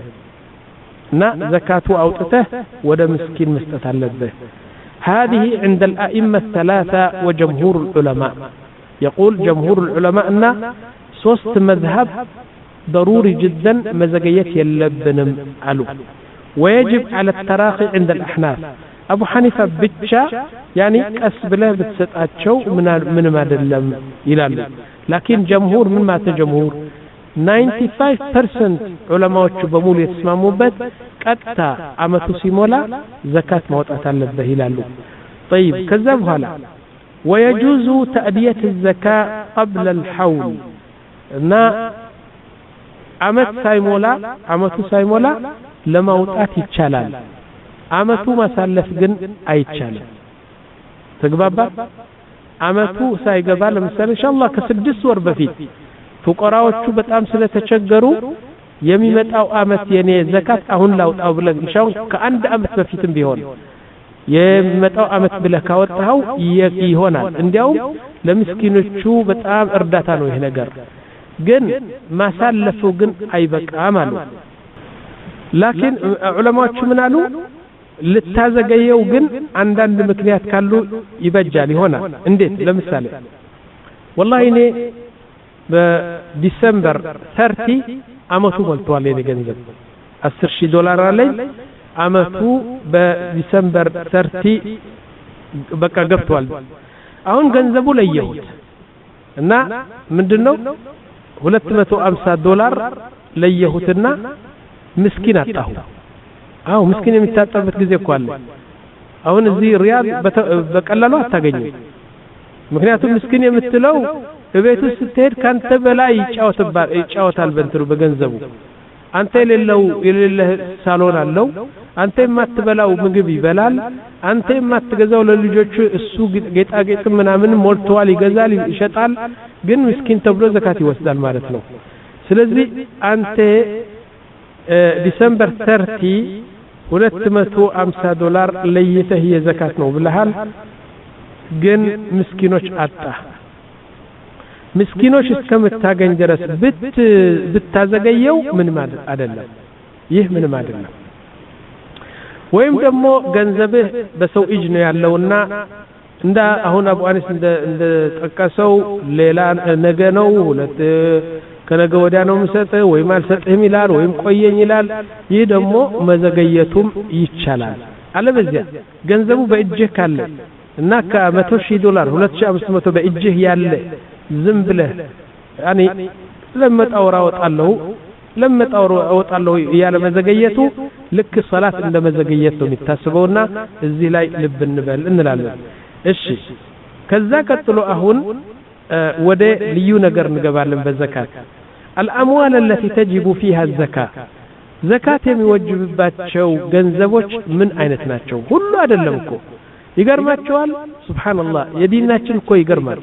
نا زكاة أوتته ودا مسكين مستتلبه هذه عند الأئمة الثلاثة وجمهور العلماء يقول جمهور العلماء أن صوست مذهب ضروري جدا مزجية يلبنم علو ويجب على التراخي عند الأحناف أبو حنيفة بتشا يعني أسبله بتسطاتشو من من ما دلم ይላሉ لكن جمهور من ما تجمهور ninety-five percent ዑለማዎቹ በሙሉ የተስማሙበት ቀጥታ አመቱ ሲሞላ ዘካት ማውጣት አለበት ይላሉ طيب ከዛ በኋላ ويجوز تأدية الزكاة قبل الحول እና አመት ሳይሞላ አመቱ ሳይሞላ ለማውጣት ይቻላል አመቱ ማሳለፍ ግን አይቻልም ተግባባ አመቱ ሳይገባ ለምሳሌ ኢንሻአላህ ከስድስት ወር በፊት ፉቀራዎቹ በጣም ስለተቸገሩ የሚመጣው አመት የኔ ዘካት አሁን ላውጣው ብለህ ኢንሻአላህ ከአንድ አመት በፊትም ቢሆን የሚመጣው አመት ብለህ ካወጣው ይሆናል እንዲያውም ለምስኪኖቹ በጣም እርዳታ ነው ይሄ ነገር ግን ማሳለፉ ግን አይበቃም አሉ لكن ዑለማዎቹ ምን አሉ ልታዘገየው ግን አንዳንድ ምክንያት ካሉ ይበጃል ይሆናል እንዴት ለምሳሌ والله እኔ በዲሴምበር thirty አመቱ ሞልቷል የኔ ገንዘብ አስር ሺህ ዶላር አለኝ አመቱ በዲሴምበር thirty በቃ ገብቷል አሁን ገንዘቡ ለየሁት እና ምንድነው ሁለት መቶ ሃምሳ ዶላር ለየሁትና ምስኪን አጣሁ አው ምስኪን የሚታጣበት ጊዜ እኮ አለ አሁን እዚህ ሪያድ በቀላሉ አታገኝም ምክንያቱም ምስኪን የምትለው በቤቱ ስትሄድ ካንተ በላይ ይጫወታል ይጫወታል በእንትሩ በገንዘቡ አንተ የሌለው የሌለህ ሳሎን አለው አንተ የማትበላው ምግብ ይበላል አንተ የማትገዛው ለልጆቹ እሱ ጌጣጌጥ ምናምን ሞልቷል ይገዛል ይሸጣል ግን ምስኪን ተብሎ ዘካት ይወስዳል ማለት ነው ስለዚህ አንተ ዲሴምበር thirty ሁለት መቶ ሃምሳ ዶላር ለይተህ የዘካት ነው ብለሃል ግን ምስኪኖች አጣ ምስኪኖች እስከምታገኝ ድረስ ብት ብታዘገየው ምን ማለት አይደለም ይህ ምን ማለት ነው ወይም ደግሞ ገንዘብህ በሰው እጅ ነው ያለውና እንደ አሁን አቡ አኒስ እንደ እንደ ተቀሰው ሌላ ነገ ነው ሁለት ከነገ ወዲያ ነው መስጠት ወይም አልሰጥህም ይላል ወይም ቆየኝ ይላል ይህ ደግሞ መዘገየቱም ይቻላል አለበዚያ ገንዘቡ በእጅህ ካለ እና ከመቶ ሺህ ዶላር ሁለት ሺህ አምስት መቶ በእጅህ ያለ ዝም ብለህ ያኒ ለመጣው አወጣለሁ ለመጣው አወጣለሁ ያለ መዘገየቱ ልክ ሶላት እንደ መዘገየት ነው የሚታስበውና እዚህ ላይ ልብ እንበል እንላለን እሺ ከዛ ቀጥሎ አሁን ወደ ልዩ ነገር እንገባለን በዘካት الاموال التي تجب فيها الزكاه زكاه የሚወጅብባቸው ገንዘቦች ምን አይነት ናቸው ሁሉ አይደለም እኮ ይገርማቸዋል ሱብሃንአላህ የዲናችን እኮ ይገርማል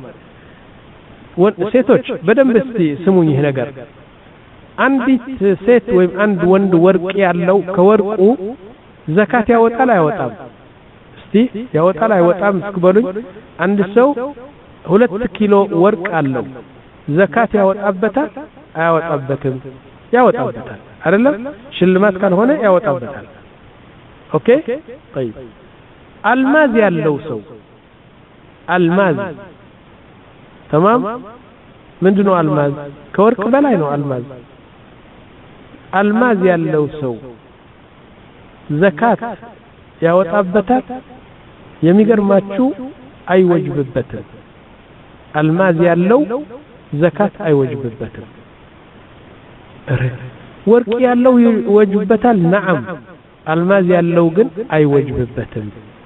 ሴቶች በደንብ እስቲ ስሙኝ ይሄ ነገር አንዲት ሴት ወይም አንድ ወንድ ወርቅ ያለው ከወርቁ ዘካት ያወጣል አይወጣም እስቲ ያወጣል አይወጣም እስከበሉኝ አንድ ሰው ሁለት ኪሎ ወርቅ አለው ዘካት ያወጣበታል አያወጣበትም ያወጣበታል አይደለም ሽልማት ካልሆነ ያወጣበታል ኦኬ طيب አልማዝ ያለው ሰው አልማዝ تمام ምንድነው አልማዝ ከወርቅ በላይ ነው አልማዝ አልማዝ ያለው ሰው ዘካት ያወጣበታል የሚገርማችሁ አይወጅብበትም አልማዝ ያለው ዘካት አይወጅብበትም ወርቅ ያለው ይወጅብበታል ነዓም አልማዝ ያለው ግን አይወጅብበትም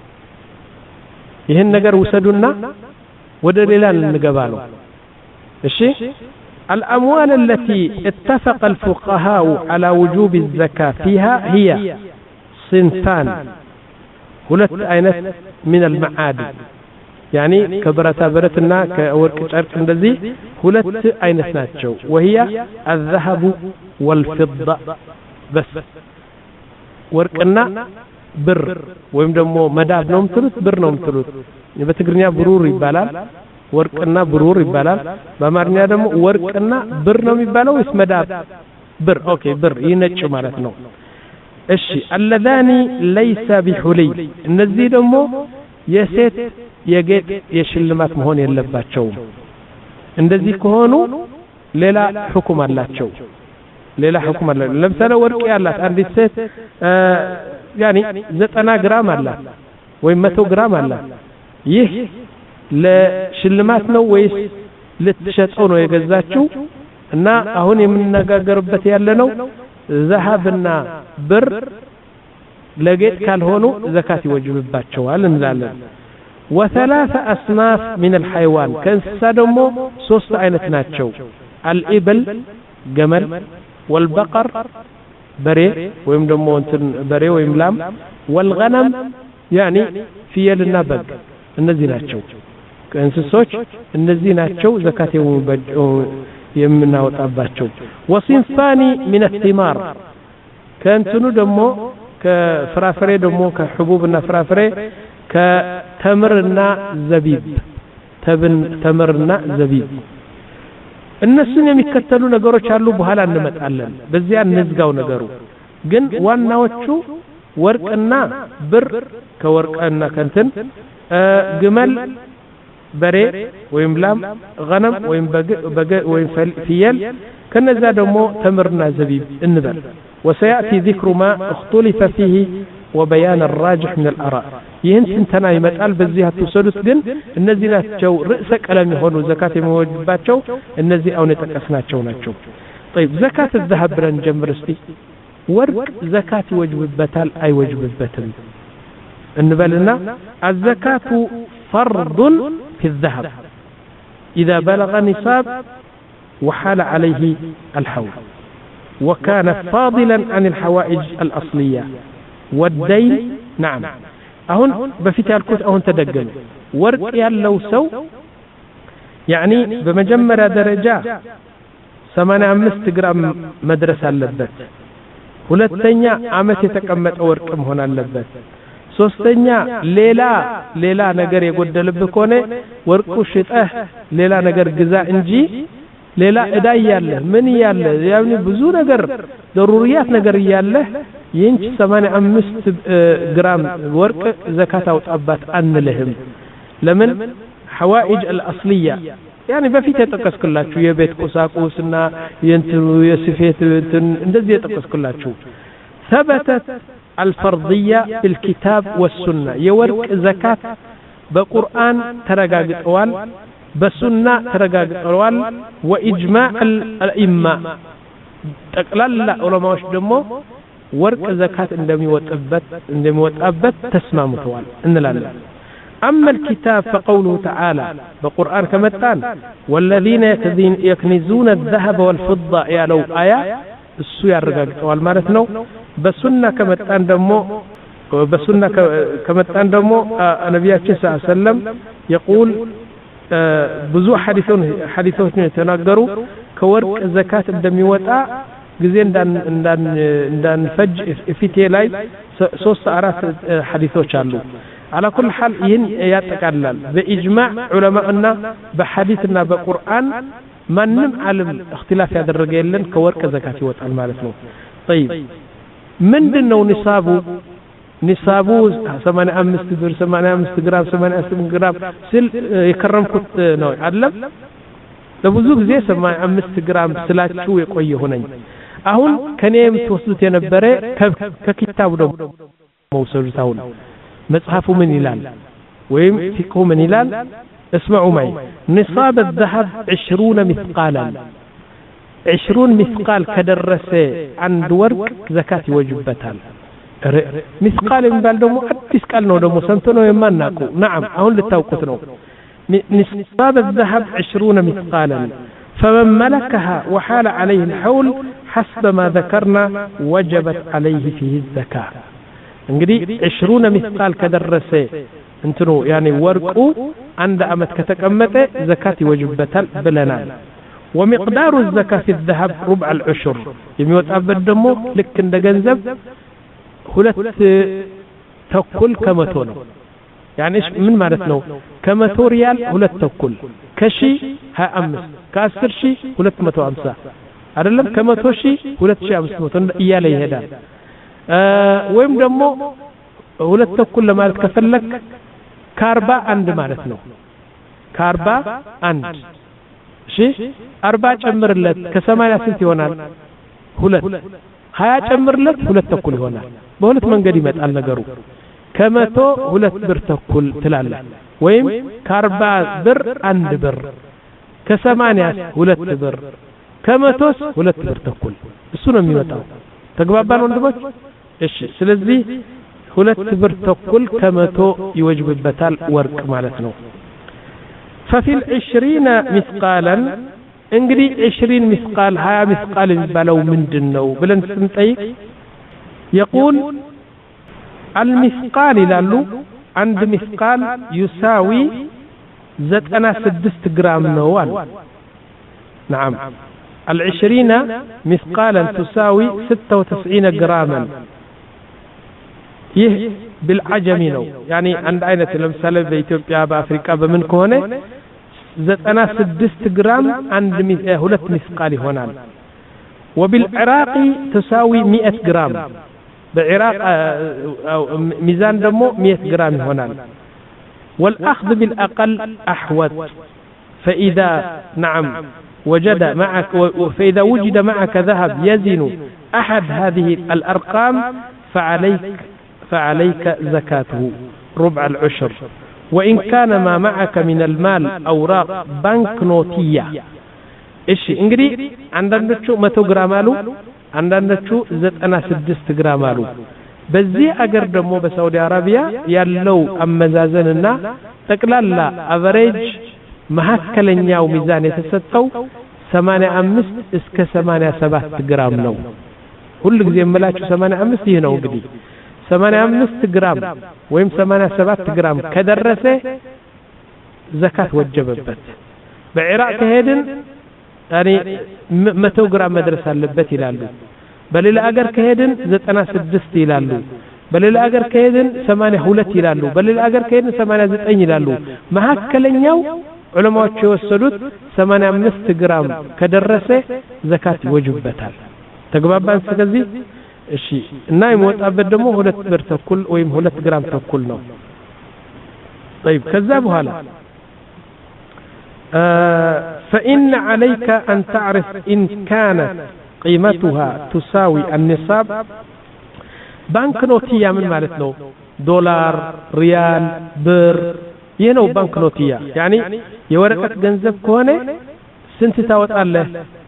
ይሄን ነገር ወሰዱና ወደ ሌላ እንገባ ነው እሺ الاموال التي اتفق الفقهاء على وجوب الزكاه فيها هي صنفان ሁለት አይነት من المعادن يعني كبرتا برتنا كورق ጨርቅ እንደዚህ ሁለት አይነት ናቸው وهي الذهب والفضه بس ወርቅና ብር ወይም ደግሞ መዳብ ነው የምትሉት ብር ነው የምትሉት በትግርኛ ብሩር ይባላል ወርቅና ብሩር ይባላል በአማርኛ ደግሞ ወርቅና ብር ነው የሚባለው ወይስ መዳብ ብር ኦኬ ብር ይነጭ ማለት ነው እሺ اللذان ليس بحلي እነዚህ ደግሞ የሴት የጌጥ የሽልማት መሆን የለባቸውም እንደዚህ ከሆኑ ሌላ ሁክም አላቸው ሌላ حكم አለ ለምሳሌ ወርቅ ያላት አንዲት ሴት ያኒ ዘጠና ግራም አላት ወይ መቶ ግራም አላት ይህ ለሽልማት ነው ወይስ ልትሸጠው ነው የገዛችው እና አሁን የምንነጋገርበት ያለ ነው ዘሃብና ብር ለጌጥ ካልሆኑ ዘካት ይወጅብባቸዋል እንላለን وثلاث أصناف من الحيوان ከእንስሳ ደግሞ ሶስት አይነት ናቸው الإبل جمل والبقر بري ወይም ደግሞ እንትን በሬ ወይም ላም والغنم يعني ፍየልና በግ እነዚህ ናቸው ከእንስሶች እነዚህ ናቸው ዘካት የምናወጣባቸው وصنفان من الثمار ከእንትኑ ደግሞ ከፍራፍሬ ደግሞ ከحبوبና ፍራፍሬ ከተምርና ዘቢብ ተብን ተምርና ዘቢብ እነሱን የሚከተሉ ነገሮች አሉ በኋላ እንመጣለን በዚያ እንዝጋው ነገሩ ግን ዋናዎቹ ወርቅና ብር ከወርቅና ከንትን ግመል በሬ ወይም ላም غنم ወይም በግ ወይም ፍየል ከነዛ ደግሞ ተምርና ዘቢብ እንበል وسيأتي ذكر ما اختلف فيه وبيان الراجح من الآراء ይህን ስንተና ይመጣል በዚህ አትወሰዱት ግን እነዚህ ናቸው ርዕሰ ቀለም የሆኑ ዘካት የሚወጅባቸው እነዚህ አሁን የተጠቀስናቸው ናቸው طيب زكاة الذهب ብለን ጀምር እስቲ ወርቅ ዘካት ይወጅብበታል አይወጅብበትም እንበልና الزكاة فرض في الذهب إذا بلغ نصاب وحال عليه الحول وكان فاضلا عن الحوائج الأصلية والدين نعم أهون بفيت الكوت أهون تدقل ورق يالو سو يعني بمجمرة درجة ثمانية أمست جرام مدرسة اللبت ሁለተኛ አመት የተቀመጠ ወርቅም ሆነ አለበት ሶስተኛ ሌላ ሌላ ነገር የጎደለብህ ከሆነ ወርቁ ሽጠህ ሌላ ነገር ግዛ እንጂ ሌላ እዳ ያለ ምን ያለ ያኒ ብዙ ነገር ضروريات ነገር ያለ ይንች ثمانية أمست ግራም ወርቅ ዘካት አውጣባት አንልህም ለምን حوائج الأصلية يعني በፊት የተጠቀስኩላችሁ የቤት ቁሳቁስና የእንትኑ የስፌት እንደዚህ የተጠቀስኩላችሁ ثبتت الفرضية بالكتاب والسنة የወርቅ ዘካት በቁርአን ተረጋግጧል በሱና ተረጋግጧል وإجماع الأئمة ጠቅላላ ዑለማዎች ደግሞ ወርቅ ዘካት እንደሚወጣበት እንደሚወጣበት ተስማምተዋል እንላለን أما الكتاب فقوله تعالى بقرآن كمتان والذين يكنزون الذهب والفضة يا لو آية السوية الرقاق والمارثنو بسنة كمتان دمو بسنة كمتان دمو نبياتي صلى الله عليه وسلم يقول بزو حديثون حديثون يتناقروا كورك زكاة الدم وطا جزين دان دان دان فج في تيلاي سوس أراس حديثوش علو على كل حال ين يتكلل بإجماع علماءنا بحديثنا بقرآن من نم علم اختلاف هذا الرجال كورك زكاة وطا المالفنو طيب من دنو نصابه نصابه ثمانية أمست بر ثمانية أمست جرام ثمانية أمست جرام سل يكرم كت نوع عدلم لبزوج زي ثمانية أمست جرام سلات شو يقوي هنا أهون كان يمتوسط ينبره ككتاب دم موصل تاون مصحف من هلال ويم فقه من هلال اسمعوا معي نصاب الذهب عشرون مثقالا عشرون مثقال كدرسه عند ورق زكاة وجبتها مثقال من بالدمو أتسقال نو دمو سنتنو يماناكو نعم أهون للتوقتنو نصاب الذهب عشرون مثقالا فمن ملكها وحال عليه الحول حسب ما ذكرنا وجبت عليه فيه الزكاة እንግዲህ عشرون مثقال ከደረሰ እንትኑ ያኒ ወርቁ አንድ አመት ከተቀመጠ ዘካት ይወጅበታል ብለናል ومقدار الزكاة في الذهب ربع العشر የሚወጣበት ደግሞ ልክ እንደ ገንዘብ ሁለት ተኩል ከመቶ ነው ያኒ ምን ማለት ነው ከመቶ ሪያል ሁለት ተኩል ከሺ ሃያ አምስት ከአስር ሺህ ሁለት መቶ ሃምሳ አይደለም ከመቶ ሺህ ሁለት ሺህ አምስት መቶ እያለ ይሄዳል ወይም ደግሞ ሁለት ተኩል ለማለት ከፈለክ ከአርባ አንድ ማለት ነው ከአርባ አንድ እሺ አርባ ጨምርለት ከሰማንያ ስንት ይሆናል ሁለት ሀያ ጨምርለት ሁለት ተኩል ይሆናል በሁለት መንገድ ይመጣል ነገሩ ከመቶ ሁለት ብር ተኩል ትላለህ ወይም ከአርባ ብር አንድ ብር ከሰማንያ ሁለት ብር ከመቶስ ሁለት ብር ተኩል እሱ ነው የሚመጣው ተግባባን ወንድሞች እሺ ስለዚህ ሁለት ብር ተኩል ከመቶ ይወጅብበታል ወርቅ ማለት ነው ففي العشرين مثقالا እንግዲህ عشرين مثقال ሀያ مثقال የሚባለው ምንድነው ብለን ስንጠይቅ يقول المثقال ይላሉ አንድ مثقال يساوي ዘጠና ስድስት ግራም ነው አሉ نعم العشرين مثقالا تساوي ستة وتسعين جراما ይህ بالعجم ነው يعني አንድ አይነት ለምሳሌ በኢትዮጵያ በአፍሪካ በምን ከሆነ ዘጠና ስድስት ግራም አንድ ሁለት مثقال ይሆናል وبالعراق تساوي مئة جرام بعراق ميزان ደግሞ مئة جرام ይሆናል والأخذ بالأقل أحوط فإذا نعم وجد معك فإذا وجد معك ذهب يزن أحد هذه الأرقام فعليك فعليك زكاته ربع العشر وإن كان ما معك من المال أوراق بنكنوتية إيش إنجري عندنا شو متو جرامالو عندنا شو زت أنا سدست جرامالو بزي أجر دمو بسعودي عربية ياللو أما زازننا تقلال لا أفريج مهكلنيا وميزان يتستو ثمانية أمس إسك ثمانية سبعة جرام نو كل جزء ملاك ثمانية أمس ينو قدي ثمانية أمس جرام ويم ثمانية سبعة جرام كدرسه زكاة وجبت بعراق هيدن يعني متو جرام مدرسة لبت يلالو بل الأجر كهيدن زتنا سدست يلالو بل الأجر كهيدن ثمانية هولت يلالو بل الأجر كهيدن ثمانية زتين يلالو ما هكلنياو علماء يوصلوا ثمانية أمس جرام كدرسه زكاة وجبتها تقبل سكزي الشيء النايم وتأبد دمو هولت بر تكل ويم هولت جرام تكل نو طيب كذابوا هلا آه فإن عليك أن تعرف إن كانت قيمتها تساوي النصاب بنك نوتية من مالتنا دولار ريال بر ينو بنك نوتية يعني يورقة جنزب كونه سنت تاوت الله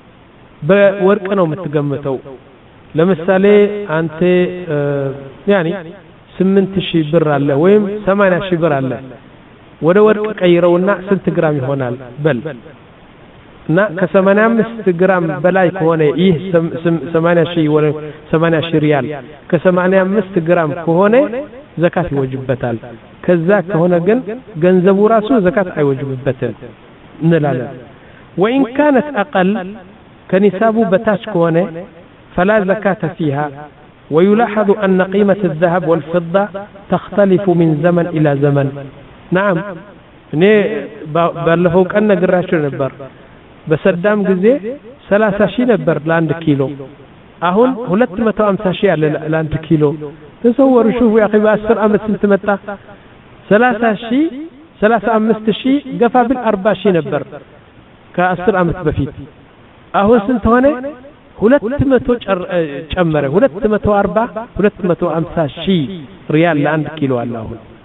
بورق نو متقمتو لمثالي أنت آه يعني سمنت شي بر الله ويم ثمانية شي بر الله وده ورق قيرونا سنت جرام يهونال بل نا كثمانية أمست جرام بلاي كونه إيه سم سم ثمانية شي ولا ثمانية شي ريال كثمانية أمست جرام كونه زكاة وجبتال كذاك هنا جن جنزبو راسو زكاة أي وجبتال نلالا وإن كانت أقل كنسابو بتاش كونه فلا زكاة فيها ويلاحظ أن قيمة الذهب والفضة تختلف من زمن إلى زمن نعم ني بلفوك أن قراش نبر بسدام جزء ثلاثة شي نبر لاند كيلو أهون هلت متو أمسا شي على لاند كيلو تصوروا شوفوا يا أخي بأسر أمس سنتمتا ثلاثة شي ثلاثة أمست شي قفا بالأربع شي نبر كأسر أمس بفيت أهون سنت هنا هلت متو جمرة هلت متو أربع هلت متو أمسا شي ريال لاند كيلو الله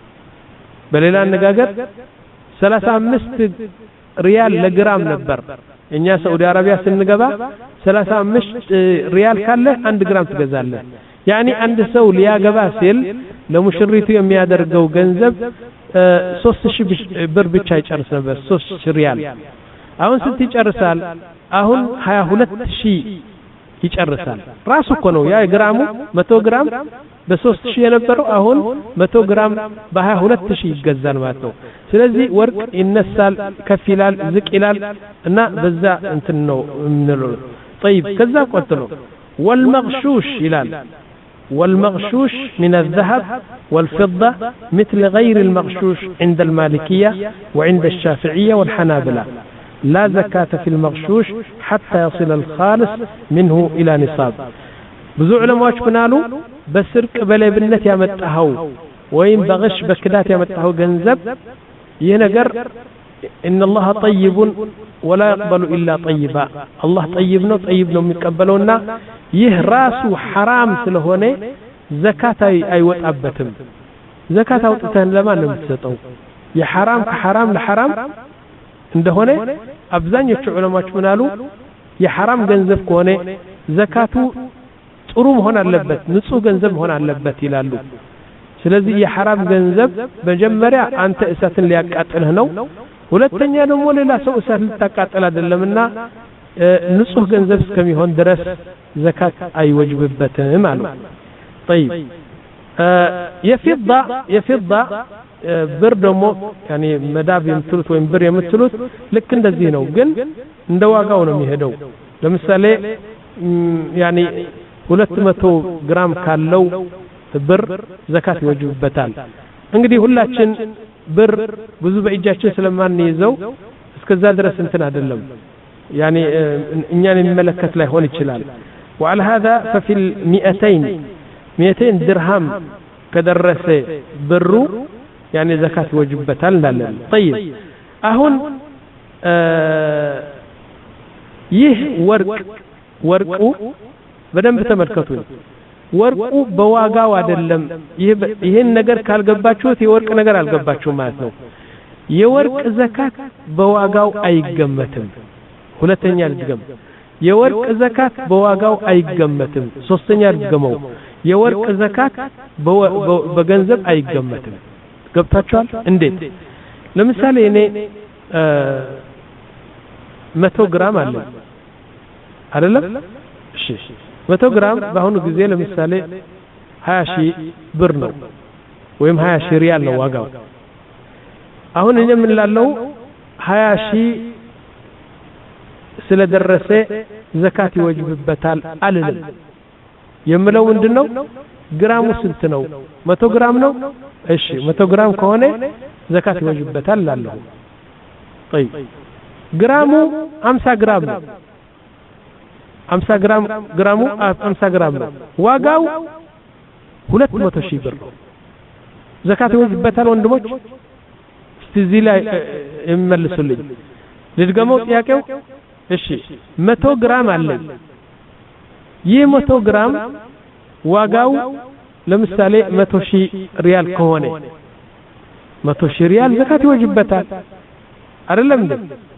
بل الآن نقاقر ثلاثة أمست ريال لجرام نبر إن يا سعودي عربية سنقبا ثلاثة أمست ريال كله عند جرام تجزاله يعني عند سول يا جباسل لو مشريتو يوم يادرجو جنزب صوص شيء بر بتشاي أرسل بس صوص ريال أهون ستي أرسل أهون هيا هلت شيء يج أرسل راسو كنو يا جرامو متو جرام بصوص شيء نبرو أهون متو جرام بها هلت شيء جزان ماتو سلزي ورق النسال كفيلال زكيلال نا بزا انتنو منلو طيب كذا قلتلو والمغشوش هلال والمغشوش من الذهب والفضة مثل غير المغشوش عند المالكية وعند الشافعية والحنابلة لا زكاة في المغشوش حتى يصل الخالص منه إلى نصاب بزوع لما واشبنالو بسرق بلا بنت يمتهو وين بغش بكدات يمتهو جنزب ينقر إن الله طيب ولا يقبل إلا طيبا الله طيب ነው طيب ነው የሚቀበለውና ይህ ራሱ حرام ስለሆነ ዘካት አይወጣበትም ዘካት አውጥተን ለማን ነው የምትሰጠው የሐራም ከሐራም ለሐራም እንደሆነ አብዛኞቹ ዑለማዎች ምን አሉ የሐራም ገንዘብ ከሆነ ዘካቱ ጥሩ መሆን አለበት ንጹህ ገንዘብ መሆን አለበት ይላሉ ስለዚህ የሐራም ገንዘብ መጀመሪያ አንተ እሳትን ሊያቃጥልህ ነው ሁለተኛ ደግሞ ሌላ ሰው እሳት ልታቃጥል አይደለምና ንጹህ ገንዘብ እስከሚሆን ድረስ ዘካት አይወጅብበትም አሉ طيب የፊዳ የፊዳ ብር ደግሞ ያኒ መዳብ የምትሉት ወይም ብር የምትሉት ልክ እንደዚህ ነው ግን እንደ ዋጋው ነው የሚሄደው ለምሳሌ ያኒ ሁለት መቶ ግራም ካለው ብር ዘካት ይወጅብበታል እንግዲህ ሁላችን ብር ብዙ በእጃችን ስለማንይዘው እስከዛ ድረስ እንትን አይደለም ያኒ እኛን የሚመለከት ላይ ሆን ይችላል وعلى هذا ففي المئتين مئتين درهم كدرس برو يعني زكاة يوجبتال لاለን طيب አሁን ይህ ወርቅ ወርቁ በደንብ ተመልከቱኝ ወርቁ በዋጋው አይደለም ይሄን ነገር ካልገባችሁት የወርቅ ነገር አልገባችሁም ማለት ነው የወርቅ ዘካት በዋጋው አይገመትም ሁለተኛ ልድገም የወርቅ ዘካት በዋጋው አይገመትም ሶስተኛ ልድገመው የወርቅ ዘካት በገንዘብ አይገመትም ገብታችኋል እንዴት ለምሳሌ እኔ መቶ ግራም አለ አይደለም እሺ መቶ ግራም በአሁኑ ጊዜ ለምሳሌ ሀያ ሺህ ብር ነው ወይም ሀያ ሺህ ሪያል ነው ዋጋው አሁን እኔ ምን ላለው ሀያ ሺህ ስለደረሰ ዘካት ይወጅብበታል አልልም የምለው ምንድነው ግራሙ ስንት ነው መቶ ግራም ነው እሺ መቶ ግራም ከሆነ ዘካት ይወጅብበታል ላለው طيب ግራሙ ሃምሳ ግራም ነው ሃምሳ ግራም ግራሙ ሃምሳ ግራም ነው ዋጋው ሁለት መቶ ሺህ ብር ነው ዘካት ይወጅብበታል ወንድሞች እስቲ ላይ የሚመልሱልኝ ልድገመው ጥያቄው እሺ መቶ ግራም አለ ይህ መቶ ግራም ዋጋው ለምሳሌ መቶ ሺህ ሪያል ከሆነ መቶ ሺህ ሪያል ዘካት ይወጅብበታል አይደለም እንዴ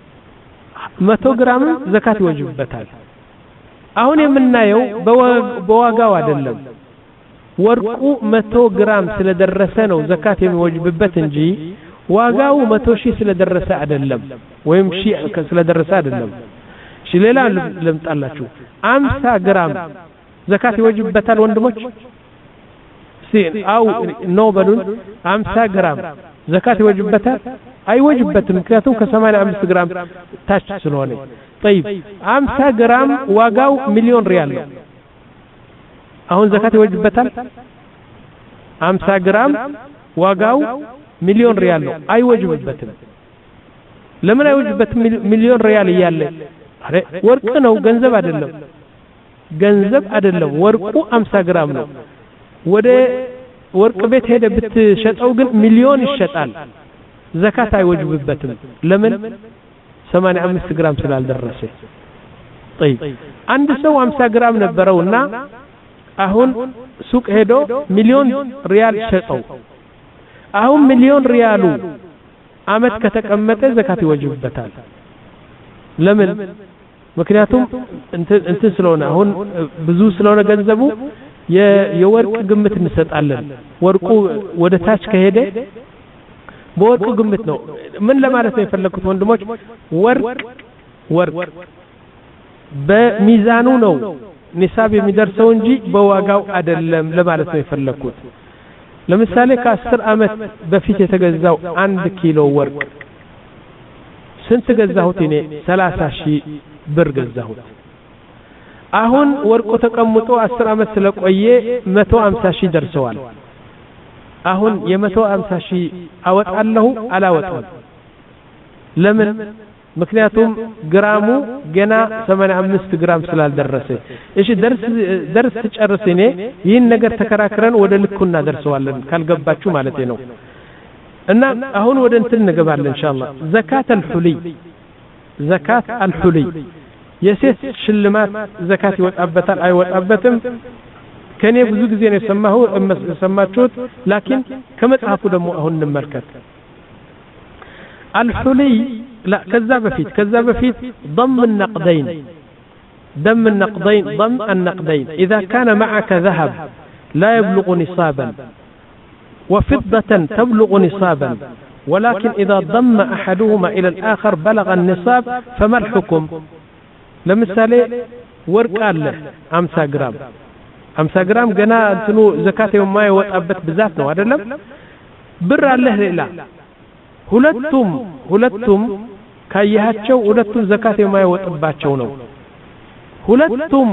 መቶ ግራም ዘካት ይወጅብበታል አሁን የምናየው በዋጋው አይደለም ወርቁ መቶ ግራም ስለደረሰ ነው ዘካት የሚወጅብበት እንጂ ዋጋው መቶ ሺህ ስለደረሰ አይደለም ወይም ሺህ ስለደረሰ አይደለም እሺ ሌላ ልምጣላችሁ ሃምሳ ግራም ዘካት ይወጅብበታል ወንድሞች ሲን አው ኖበሉን ሃምሳ ግራም ዘካት ይወጅብበታል አይወጅበትም ምክንያቱም ከ85 ግራም ታች ስለሆነ طيب ሃምሳ ግራም ዋጋው ሚሊዮን ሪያል ነው አሁን ዘካት ይወጅብበታል ሃምሳ ግራም ዋጋው ሚሊዮን ሪያል ነው አይወጅብበትም ለምን አይወጅበትም ሚሊዮን ሪያል ይያለ አረ ወርቅ ነው ገንዘብ አይደለም ገንዘብ አይደለም ወርቁ ሃምሳ ግራም ነው ወደ ወርቅ ቤት ሄደ ብትሸጠው ግን ሚሊዮን ይሸጣል ዘካት አይወጅብበትም ለምን ሰማንያ አምስት ግራም ስላልደረሰ طيب አንድ ሰው ሃምሳ ግራም ነበረውና አሁን ሱቅ ሄዶ ሚሊዮን ሪያል ሸጠው አሁን ሚሊዮን ሪያሉ አመት ከተቀመጠ ዘካት ይወጅብበታል ለምን ምክንያቱም እንትን ስለሆነ አሁን ብዙ ስለሆነ ገንዘቡ የወርቅ ግምት እንሰጣለን ወርቁ ወደ ታች ከሄደ በወርቁ ግምት ነው ምን ለማለት ነው የፈለኩት ወንድሞች ወርቅ ወርቅ በሚዛኑ ነው ኒሳብ የሚደርሰው እንጂ በዋጋው አይደለም ለማለት ነው የፈለኩት ለምሳሌ ከአስር አመት በፊት የተገዛው አንድ ኪሎ ወርቅ ስንት ገዛሁት እኔ ሰላሳ ሺህ ብር ገዛሁት አሁን ወርቁ ተቀምጦ አስር አመት ስለቆየ መቶ ሃምሳ ሺህ ደርሰዋል አሁን የመቶ ሃምሳ ሺህ አወጣለሁ አላወጣም ለምን ምክንያቱም ግራሙ ገና ሰማንያ አምስት ግራም ስላልደረሰ እሺ ደርስ ደርስ ጨርሰኔ ይህን ነገር ተከራክረን ወደ ልኩና ደርሰዋለን ካልገባችሁ ማለት ነው እና አሁን ወደ እንትን እንገባለን ኢንሻአላህ ዘካት አልሁሊ ዘካት አልሁሊ የሴት ሽልማት ዘካት ይወጣበታል አይወጣበትም ከኔ ብዙ ጊዜ ነው የሰማሁ ሰማችሁት ላኪን ከመጽሐፉ ደግሞ አሁን እንመልከት الحلي لا كذا بفيت كذا بفيت ضم النقدين ضم النقدين ضم النقدين إذا كان معك ذهب لا يبلغ نصابا وفضة تبلغ نصابا ولكن إذا ضم أحدهما إلى الآخر بلغ النصاب فما الحكم لمثالي ورق له أمسا جرام أمسا جرام جنا تنو زكاة يوم ما يوتأبت بذاتنا هذا لم بر الله لا ሁለቱም ሁለቱም ካያቸው ሁለቱም ዘካት የማይወጣባቸው ነው ሁለቱም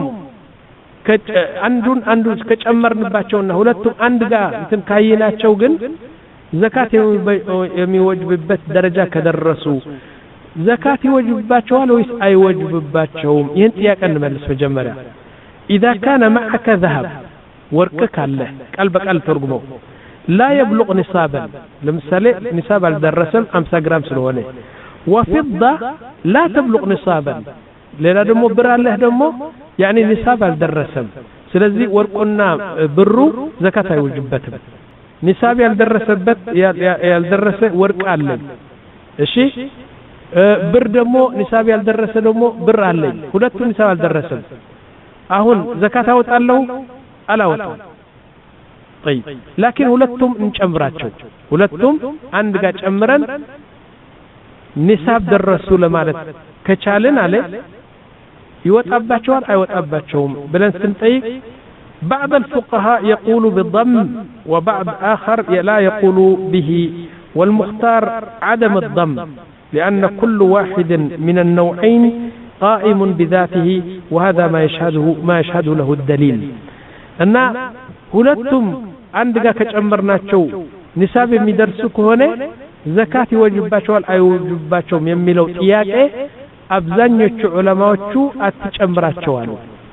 አንዱን አንዱ ከጨመርንባቸውና ሁለቱም አንድ ጋር እንትን ካይናቸው ግን ዘካት የሚወጅብበት ደረጃ ከደረሱ ዘካት ይወጅብባቸዋል ወይስ አይወጅብባቸውም ይህን ጥያቄ እንመልስ መጀመሪያ اذا كان معك ذهب ወርቅ ካለ ቃል በቃል ተርጉመው لا يبلغ نصابا لمثال نصاب الدرسم خمسة جرام سلوانه وفضة لا تبلغ نصابا للا دمو برا له دمو يعني نصاب الدرسم سلزي ورقنا برو زكاة يوجبته نصاب الدرسبت يالدرس ورق علي እሺ ብር ደሞ نصاب ያልደረሰ ደሞ ብር አለኝ ሁለቱ نصاب ያልደረሰ አሁን ዘካት አወጣለሁ አላወጣም طيب لكن ሁለቱም እንጨምራቸው ሁለቱም አንድ ጋር ጨምረን ንሳብ ደረሱ ለማለት ከቻልን አለ ይወጣባቸዋል አይወጣባቸውም ብለን ስንጠይቅ بعض الفقهاء يقول بالضم وبعض آخر لا يقول به والمختار عدم الضم لأن كل واحد من النوعين قائم بذاته وهذا ما يشهده ما يشهد له الدليل أن ሁለቱም አንድ ጋር ከጨመርናቸው ንሳብ የሚደርሱ ከሆነ ዘካት ይወጅባቸዋል አይወጅባቸውም የሚለው ጥያቄ አብዛኞቹ ዑለማዎቹ አትጨምራቸዋል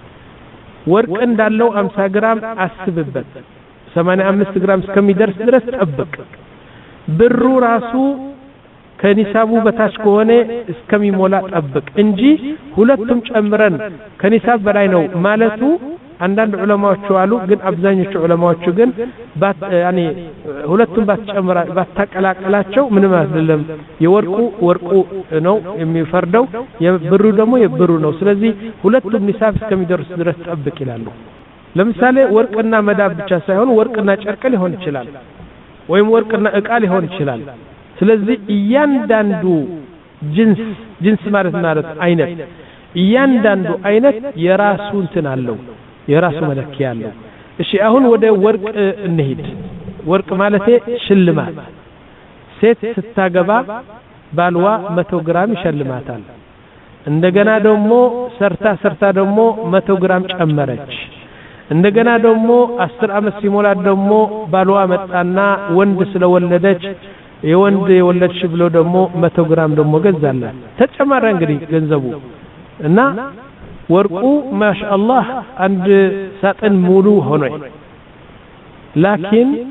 ወርቅ እንዳለው አምሳ ግራም አስብበት ሰማንያ አምስት ግራም እስከሚደርስ ድረስ ጠብቅ ብሩ ራሱ ከኒሳቡ በታች ከሆነ እስከሚሞላ ጠብቅ እንጂ ሁለቱም ጨምረን ከኒሳብ በላይ ነው ማለቱ አንዳንድ ዑለማዎቹ አሉ ግን አብዛኞቹ ዑለማዎቹ ግን ያኒ ሁለቱም ባትጨምራ ባታቀላቀላቸው ምንም አይደለም የወርቁ ወርቁ ነው የሚፈርደው የብሩ ደግሞ የብሩ ነው ስለዚህ ሁለቱም ኒሳብ እስከሚደርስ ድረስ ጠብቅ ይላሉ ለምሳሌ ወርቅና መዳብ ብቻ ሳይሆን ወርቅና ጨርቅ ሊሆን ይችላል ወይም ወርቅና ዕቃ ሊሆን ይችላል ስለዚህ እያንዳንዱ ጅንስ ጅንስ ማለት ማለት አይነት እያንዳንዱ አይነት የራሱ እንትን አለው የራሱ መለኪያ አለው እሺ አሁን ወደ ወርቅ እንሂድ ወርቅ ማለት ሽልማት ሴት ስታገባ ባልዋ መቶ ግራም ይሸልማታል እንደገና ደግሞ ሰርታ ሰርታ ደግሞ መቶ ግራም ጨመረች እንደገና ደግሞ አስር አመት ሲሞላት ደግሞ ባልዋ መጣና ወንድ ስለወለደች የወንድ የወለድሽ ብሎ ደግሞ መቶ ግራም ደግሞ ገዛላት ተጨማራ እንግዲህ ገንዘቡ እና ወርቁ ማሻአላህ አንድ ሳጥን ሙሉ ሆነ ላኪን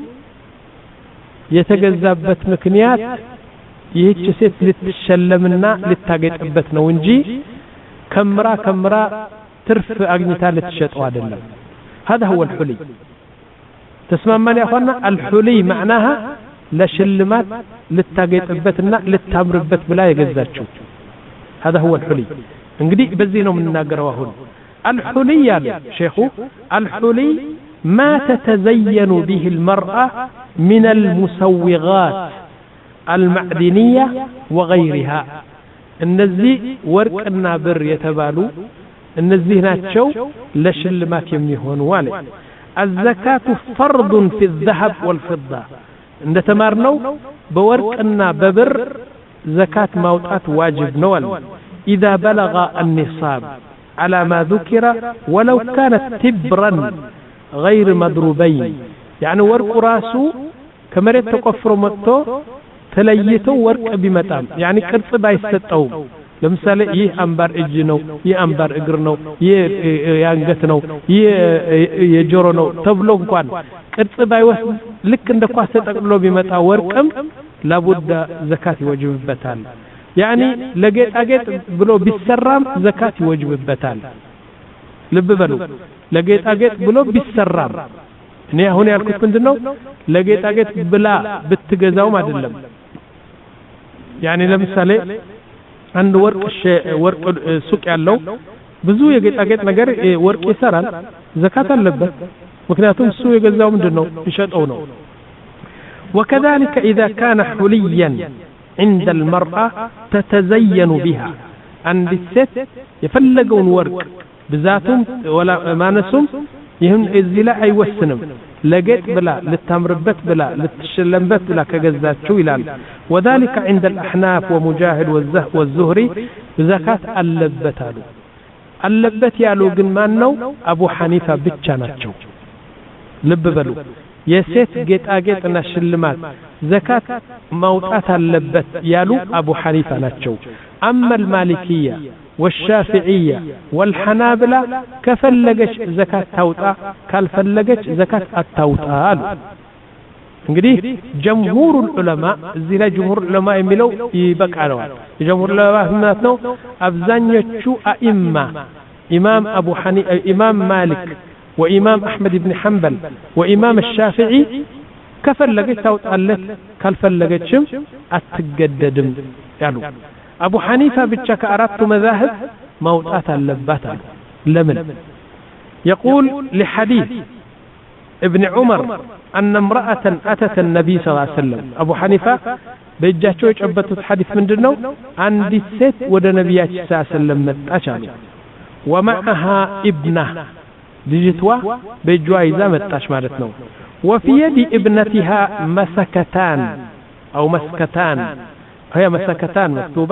የተገዛበት ምክንያት ይህች ሴት ልትሸለምና ልታገጥበት ነው እንጂ ከምራ ከምራ ትርፍ አግኝታ ልትሸጠው አይደለም هذا هو الحلي تسمعنا يا اخوانا الحلي معناها لشلمات ልታገጥበትና ልታምርበት ብላ የገዛችው هذا هو الحلي እንግዲህ በዚህ ነው የምንናገረው አሁን الحلي ያለ ሼኹ الحلي ما تتزين به المرأة من المسوغات المعدنية وغيرها እነዚህ ወርቅና ብር የተባሉ እነዚህ ናቸው ለሽልማት የሚሆኑ አለ الزكاة فرض في الذهب والفضة እንደተማርነው በወርቅና በብር زكاة ማውጣት ዋጅብ ነው አለ إذا بلغ النصاب على ما ذكر ولو كانت تبرا غير مضروبين يعني ورق راسه كمريت تقفر مطو تليته ورق بمتام يعني ቅርጽ ባይሰጠው ለምሳሌ ይህ አንባር እጅ ነው ይህ አንባር እግር ነው ይህ ያንገት ነው ይህ የጆሮ ነው ተብሎ እንኳን ቅርጽ ባይወስድ ልክ እንደ ኳስ ተጠቅልሎ ቢመጣ ወርቅም لابد زكاة يوجبበታል يعني ለጌጣጌጥ ብሎ ቢሰራም ዘካት ይወጅብበታል ልብ በሉ ለጌጣጌጥ ብሎ ቢሰራም እኔ አሁን ያልኩት ምንድነው ለጌጣጌጥ ብላ ብትገዛውም አይደለም يعني ለምሳሌ አንድ ወርቅ ወርቅ ሱቅ ያለው ብዙ የጌጣጌጥ ነገር ወርቅ ይሰራል ዘካት አለበት ምክንያቱም እሱ የገዛው ምንድነው ይሸጠው ነው وكذلك إذا كان حليا عند المرأة تتزين بها عند الست يفلقون ورق بذاتهم ولا مانسهم يهم الزلا أيوسنم لقيت بلا للتمربت بلا للتشلمبت بلا كجزات شو يلال وذلك عند الأحناف ومجاهد والزهري بزكاة اللبت هذا اللبت يالو قلمان نو أبو حنيفة بتشاناتشو لب بلو የሴት ጌጣጌጥና ሽልማት ዘካት ማውጣት አለበት ያሉ አቡ ሐኒፋ ናቸው አማ المالكية والشافعية والحنابلة ከፈለገች ዘካት ታውጣ ካልፈለገች ዘካት አታውጣ አሉ እንግዲህ ጀምሁር ዑለማ እዚህ ላይ ጀምሁር ዑለማ የሚለው ይበቃለው ጀምሁር ዑለማ ማለት ነው አብዛኞቹ አኢማ ኢማም አቡ ሐኒፋ ኢማም ማሊክ وإمام أحمد بن حنبل وإمام الشافعي كفلقت توطالت كالفلقتشم أتجددم يعني أبو حنيفة بتشك أردت مذاهب موطات اللبات لمن يقول لحديث ابن عمر أن امرأة أتت النبي صلى الله عليه وسلم أبو حنيفة بيجاتشوش أبتت حديث من دنو عند الست ودى نبيات صلى الله عليه وسلم أشعر ومعها ابنه ልጅቷ በእጇ ይዛ መጣች ማለት ነው وفي يد ابنتها مسكتان او مسكتان هي مسكتان مكتوبه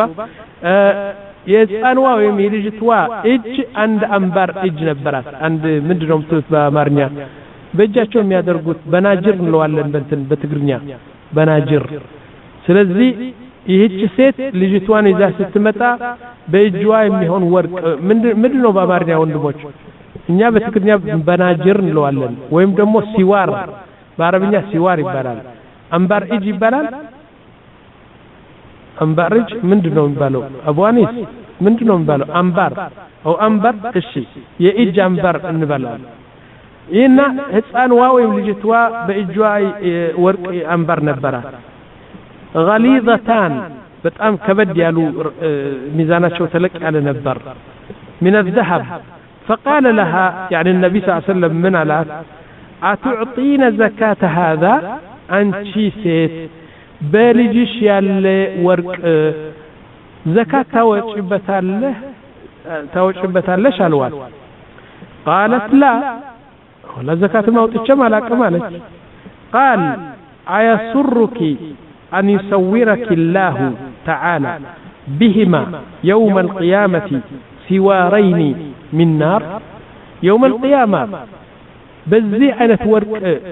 የህፃኗ ወይም የልጅቷ እጅ አንድ አንባር እጅ ነበራት አንድ ምንድነው ምትሉት በአማርኛ በእጃቸው የሚያደርጉት በናጅር እንለዋለን በእንትን በትግርኛ በናጅር ስለዚህ ይህች ሴት ልጅቷን ይዛ ስትመጣ በእጇ የሚሆን ወርቅ ምንድነው በአማርኛ ወንድሞች እኛ በትግርኛ በናጅር እንለዋለን ወይም ደግሞ ሲዋር በአረብኛ ሲዋር ይባላል አንባር እጅ ይባላል አንባር እጅ ምንድነው የሚባለው አቡአኒስ ምንድነው የሚባለው አንባር او አንባር እሺ የእጅ አንባር እንበላለን ይሄና ህፃንዋ ወይም ልጅቷ በእጇ ወርቅ አንባር ነበራት غليظتان በጣም ከበድ ያሉ ሚዛናቸው ተለቅ ያለ ነበር من الذهب فقال لها يعني النبي صلى الله عليه وسلم من علات أتعطين زكاة هذا أنتي سيت بلجيش يالي ورق زكاة توجبتاله توجبتاله شالوات قالت لا ولا زكاة ما وتشم على كمالك قال أيسرك أن يصورك الله تعالى بهما يوم القيامة سوارين من نار يوم القيامة بزي عينة ورق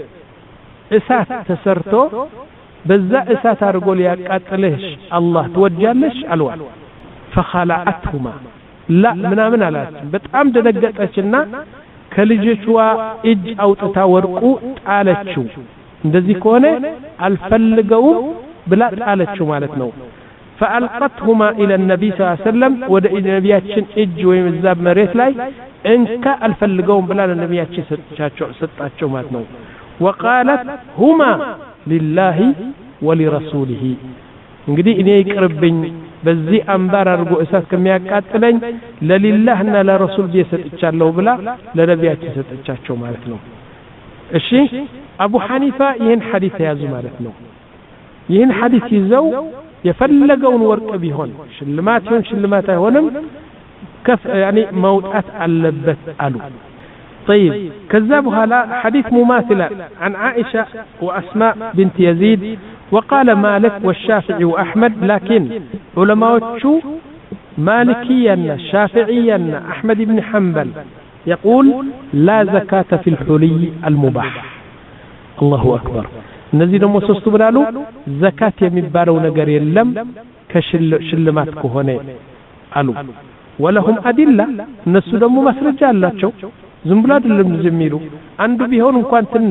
إسات تسرتو بزا إسات أرقول يا قاتلش الله توجالش ألوان فخلعتهما لا منا منا لا بتعم دققتنا كلجتوا إج أو تتاورقو تعالتشو እንደዚህ ከሆነ አልፈልገውም ብላ ጣለችው ማለት ነው فألقتهما إلى النبي صلى الله عليه وسلم ودى النبياتشن إج ويمزاب مريت لاي إنك الفلقوم بلا النبياتشن ستاتشو ماتنو وقالت هما لله ولرسوله እንግዲህ እኔ ይቅርብኝ በዚህ አንባር አርጎ እሳት ከሚያቃጥለኝ ለሊላህና ለረሱል ቢሰጥቻለሁ ብላ ለነቢያችን ሰጥቻቸው ማለት ነው እሺ አቡ ሐኒፋ ይህን ሐዲስ ያዙ ማለት ነው ይህን ሐዲስ ይዘው የፈለገውን ወርቅ ቢሆን ሽልማት ይሁን ሽልማት አይሆንም ከፍ يعني موطات አለበት አሉ طيب كذبوا هلا حديث مماثلا عن عائشة وأسماء بنت يزيد وقال مالك والشافعي وأحمد لكن علماء شو مالكيا شافعيا أحمد بن حنبل يقول لا زكاة في الحلي المباح الله أكبر እነዚህ ደግሞ ሶስቱ ብላሉ ዘካት የሚባለው ነገር የለም ከሽልማት ከሆነ አሉ ወለሁም አዲላ እነሱ ደግሞ ማስረጃ አላቸው ዝም ብሎ አይደለም የሚሉ አንዱ ቢሆን እንኳን ትን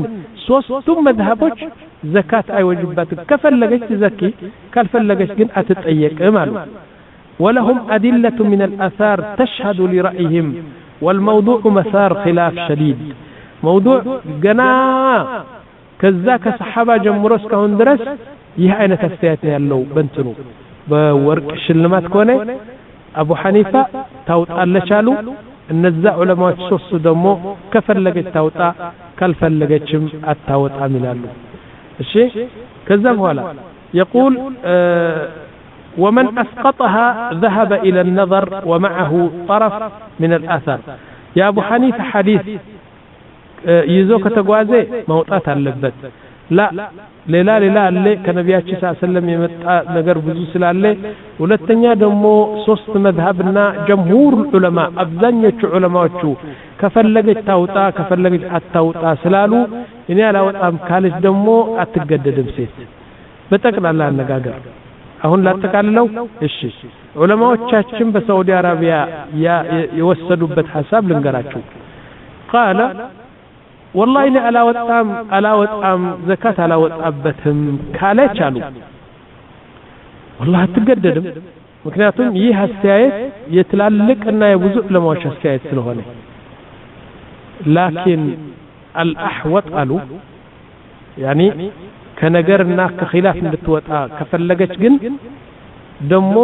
ሶስቱም መዝሀቦች ዘካት አይወጅባትም ከፈለገች ትዘኪ ካልፈለገች ግን አትጠየቅም አሉ ولهم أدلة من الآثار تشهد لرأيهم والموضوع مسار خلاف شديد موضوع جنا كذا كصحابة جمروس كهون درس ይህ አይነት አስተያየት ያለው በእንትኑ በወርቅ ሽልማት ከሆነ አቡ ሐኒፋ ታውጣለች አሉ እነዛ ዑለማዎች ሶስቱ ደግሞ ከፈለገች ታውጣ ካልፈለገችም አታወጣም ይላሉ እሺ ከዛ በኋላ يقول ومن أسقطها ذهب إلى النظر ومعه طرف من الآثار يا أبو حنيفة حديث يزو كتغوازي موطات አለበት لا ሌላ ሌላ አለ ከነቢያችን ሰለላሁ ዐለይሂ ወሰለም የመጣ ነገር ብዙ ስላለ ሁለተኛ ደግሞ ሶስት መዝሀብና ጀምሁር ዑለማ አብዛኞቹ ዑለማዎቹ ከፈለገች ታውጣ ከፈለገች አታውጣ ስላሉ እኔ አላወጣም ካለች ደግሞ አትገደድም ሴት በጠቅላላ አነጋገር አሁን ላጠቃልለው እሺ ዑለማዎቻችን በሳዑዲ አረቢያ የወሰዱበት ሐሳብ ልንገራችሁ قال والله إني ألا وطام ألا وطام زكاة ألا وطابتهم كاليش አሉ والله አትገደድም ምክንያቱም ይህ አስተያየት የትላልቅና የብዙ ዑለማዎች አስተያየት ስለሆነ لكن الأحوط አሉ يعني ከነገርና ከኺላፍ እንድትወጣ ከፈለገች ግን ደሞ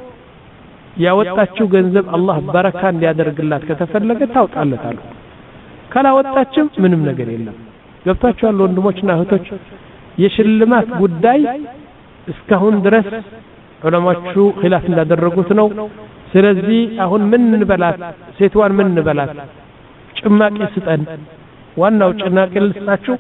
ያወጣችው ገንዘብ አላህ በረካ እንዲያደርግላት ከተፈለገ ታውጣለት አሉ ካላወጣችም ምንም ነገር የለም ገብታችኋል ወንድሞችና እህቶች የሽልማት ጉዳይ እስካሁን ድረስ ዑለማዎቹ ኺላፍ እንዳደረጉት ነው ስለዚህ አሁን ምን እንበላት ሴትዋን ምን እንበላት ጭማቂ ስጠን ዋናው ጭማቂ ልስጣችሁ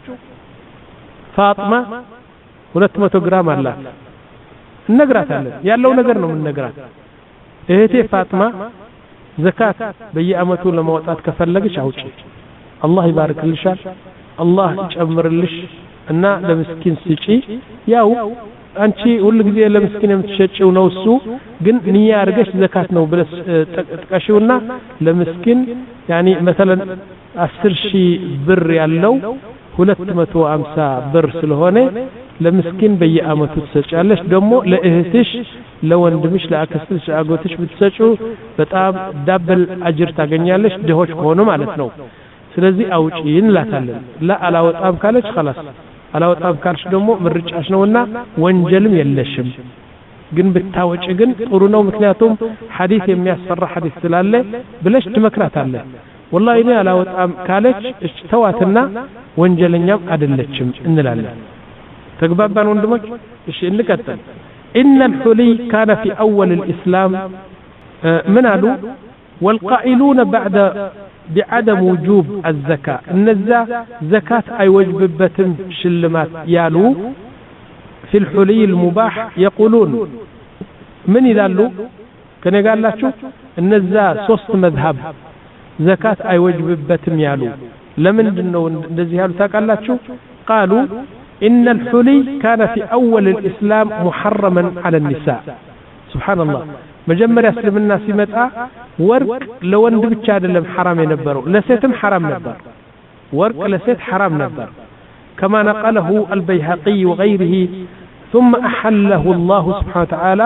ፋጥማ ሁለት መቶ ግራም አላት እንነግራታለን ያለው ነገር ነው የምንነግራት እህቴ ፋጥማ ዘካት በየአመቱ ለማውጣት ከፈለግሽ አውጪ አላህ ይባርክልሻል አላህ ይጨምርልሽ እና ለምስኪን ስጪ ያው አንቺ ሁሉ ጊዜ ለምስኪን የምትሸጪው ነው እሱ ግን ንያ አርገሽ ዘካት ነው ብለሽ ጥቀሽውና ለምስኪን يعني مثلا አስር ሺህ ብር ያለው ሁለት መቶ ሃምሳ ብር ስለሆነ ለምስኪን በየአመቱ ትሰጫለሽ ደግሞ ለእህትሽ ለወንድምሽ ለአክስትሽ አጎትሽ ብትሰጪው በጣም ዳብል አጅር ታገኛለሽ ደሆች ከሆነ ማለት ነው ስለዚህ አውጪ እንላታለን لا አላወጣም ካለች خلاص አላወጣም ካልሽ ደግሞ ምርጫሽ ነውና ወንጀልም የለሽም ግን ብታወጪ ግን ጥሩ ነው ምክንያቱም ሐዲስ የሚያስፈራ ሐዲስ ስላለ ብለሽ ትመክራታለህ والله እኔ አላወጣም ካለች እሺ ተዋትና ወንጀለኛም አይደለችም እንላለን ተግባባን ወንድሞች እሺ እንቀጥል ان الحلي كان في اول الاسلام من قالوا والقائلون بعد بعدم وجوب الزكاة النزا زكاة أي وجببتم شلمات يالو في الحلي المباح يقولون من يدالو كان قال لا شو النزا صوص مذهب زكاة أي وجببتم يالو لمن دنو النزي هالو تقال لا شو قالوا إن الحلي كان في أول الإسلام محرما على النساء سبحان الله مجمر يسلم الناس متى ورق لوند ብቻ አይደለም حرام የነበረው ለሴትም حرام ነበር ورق ለሴት حرام ነበር كما نقله البيهقي وغيره ثم أحله الله سبحانه وتعالى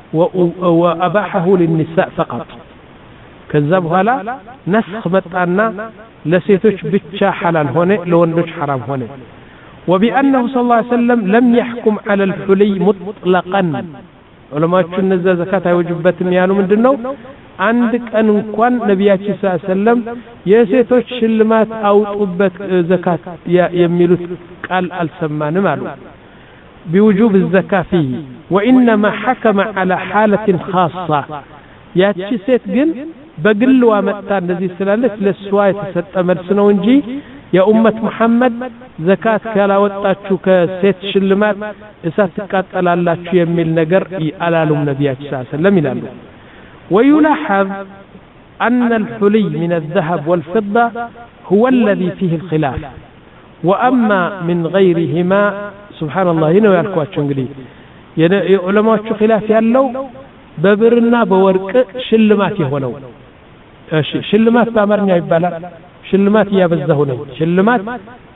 وأباحه للنساء فقط ከዛ በኋላ ነስኽ መጣና ለሴቶች ብቻ حلال ሆነ ለወንዶች حرام ሆነ وبأنه صلى الله عليه وسلم لم يحكم على الحلي مطلقا ዑለማዎቹ እነዛ ዘካት አይወጅበትም ያሉ ምንድነው አንድ ቀን እንኳን ነብያችን ሰለላሁ ዐለይሂ ወሰለም የሴቶች ሽልማት አውጡበት ዘካት የሚሉት ቃል አልሰማንም አሉ بوجوب الزكاة فيه وإنما حكم على حالة خاصة ያቺ ሴት ግን በግልዋ መጣ እንደዚህ ስላለች ለሷ የተሰጠ መልስ ነው እንጂ የኡመት መሐመድ ዘካት ካላወጣችሁ ከሴት ሽልማት እሳት ተቃጠላላችሁ የሚል ነገር አላሉም ነብያችን ሰለላሁ ዐለይሂ ወሰለም ይላሉ ويلاحظ أن الحلي من الذهب والفضة هو الذي فيه الخلاف وأما من غيرهما سبحان الله هنا يالكواቸው እንግዲህ የዑለማዎቹ ኺላፍ ያለው በብርና በወርቅ ሽልማት የሆነው እሺ ሽልማት በአማርኛ ይባላል ሽልማት ያበዛው ነው ሽልማት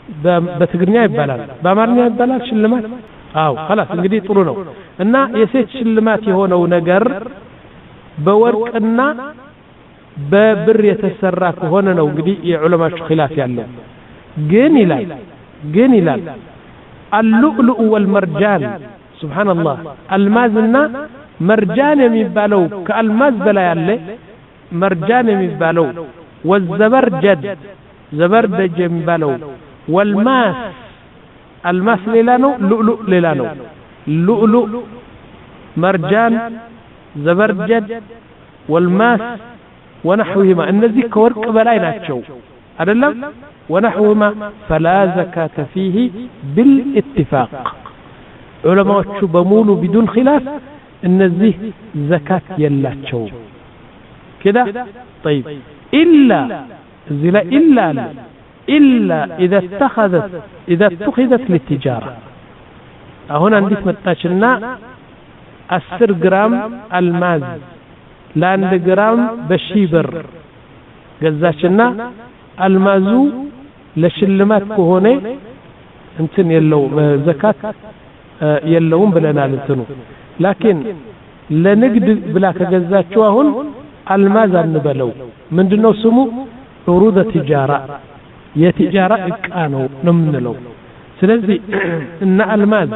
በትግርኛ ይባላል በአማርኛ ይባላል ሽልማት አው خلاص እንግዲህ ጥሩ ነው እና የሴት ሽልማት የሆነው ነገር በወርቅና በብር የተሰራ ከሆነ ነው እንግዲህ የዑለማዎች ኺላፍ ያለው ግን ይላል ግን ይላል اللؤلؤ والمرجان سبحان الله አልማዝና መርጃን የሚባለው ከአልማዝ በላይ ያለ መርጃን የሚባለው والزبرجد زبرجد የሚባለው والماس الماس ሌላ ነው لؤلؤ ሌላ ነው لؤلؤ مرجان زبرجد والماس ونحوهما እነዚህ ከወርቅ በላይ ናቸው አይደለም ونحوهما فلا زكاة فيه بالاتفاق ዑለማዎቹ በሙሉ بدون خلاف እነዚህ زكاة የላቸው كده طيب إلا زلا إلا إلا إذا اتخذت إذا اتخذت للتجارة هنا عندي متاشنا عشرة جرام الماز لاند جرام بشيبر جزاشنا المازو لشلمات كهوني انتن يلو زكاة يلوون بلنا لنتنو لكن لنقد بلا كجزاتشو هون الماز النبلو من دنو سمو عروض تجارة يتجارة إكانو نمنلو سلزي إن الماز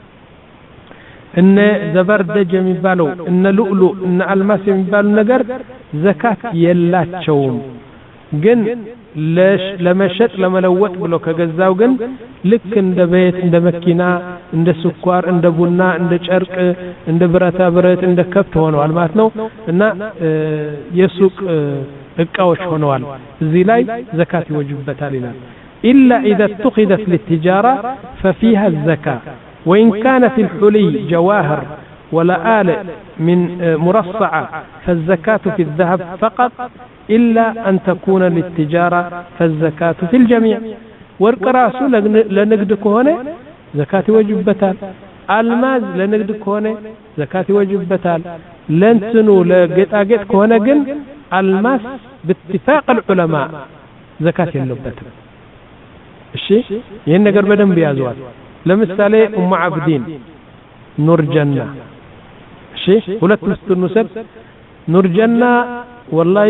إن زبردج يمبالو إن لؤلؤ إن الماس يمبالو نجر زكاة يلاتشوم جن ليش لما شت لما لوت بلو كجزاو جن لك عند بيت عند مكينة عند سكر عند بنا عند شرق عند برتا برت عند كبت هون والماتنو إن يسوق እቃዎች ሆነዋል እዚህ ላይ ዘካት ይወጅበታል ይላል إلا إذا اتخذت للتجارة ففيها الزكاة وإن كان في الحلي جواهر ولا آل من مرصعة فالزكاة في الذهب فقط إلا أن تكون للتجارة فالزكاة في الجميع ورق راسو لنقدك هنا زكاة يوجبتال الماز لنقدك هنا زكاة يوجبتال لنتنو لقيت هنا جن الماس باتفاق العلماء زكاة يلبتها الشيء ينقر بدن بيازوات لمثال أم عبدين نور جنة الشيء ولت مستر نسب نور جنة والله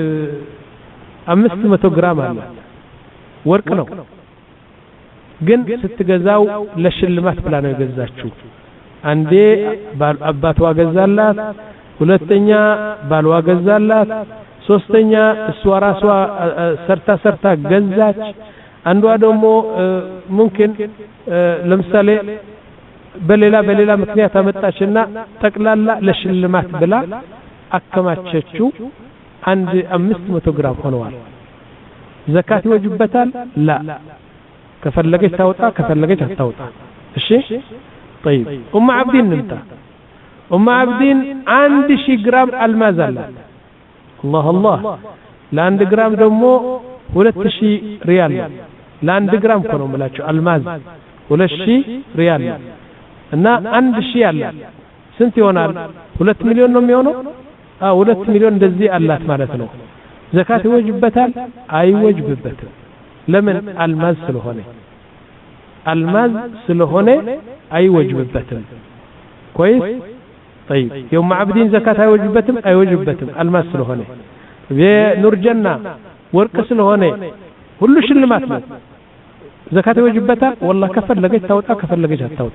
أمست متو جرام الله وركنو جن ستجزاو لشلمات بلا نجزاتشو عندي أبات واجزالات ሁለተኛ ባልዋ ገዛላት ሶስተኛ እሷ ራሷ ሰርታ ሰርታ ገዛች አንዷ ደግሞ ممكن ለምሳሌ በሌላ በሌላ ምክንያት አመጣችና ጠቅላላ ለሽልማት ብላ አከማቸችው አንድ አምስት መቶ ግራም ሆነዋል ዘካት ይወጅበታል ላ ከፈለገች ታውጣ ከፈለገች አታውጣ እሺ طيب ام عبدين እንታ أم عبدين عند شي جرام الماز الله الله الله لاند جرام دمو ሁለት ሺህ ሪያል ላንድ ግራም ኮኖ መላችሁ الماز ሁለት ሺህ ሪያል እና አንድ ሺህ አለ ስንት ይሆናል ሁለት ሚሊዮን ነው የሚሆነው አዎ ሁለት ሚሊዮን እንደዚህ አላት ማለት ነው ዘካት ይወጅበታል አይወጅብበትም ለምን الماز ስለሆነ الماز ስለሆነ አይወጅብበትም كويس طيب يوم عبدين زكاة አይወጅበትም አይወጅበትም الماس ስለሆነ የኑር ጀና ወርቅ ስለሆነ ሁሉ ሽልማት ነው ዘካት ይወጅበታል والله ከፈለገች ታውጣ ከፈለገች አታውጣ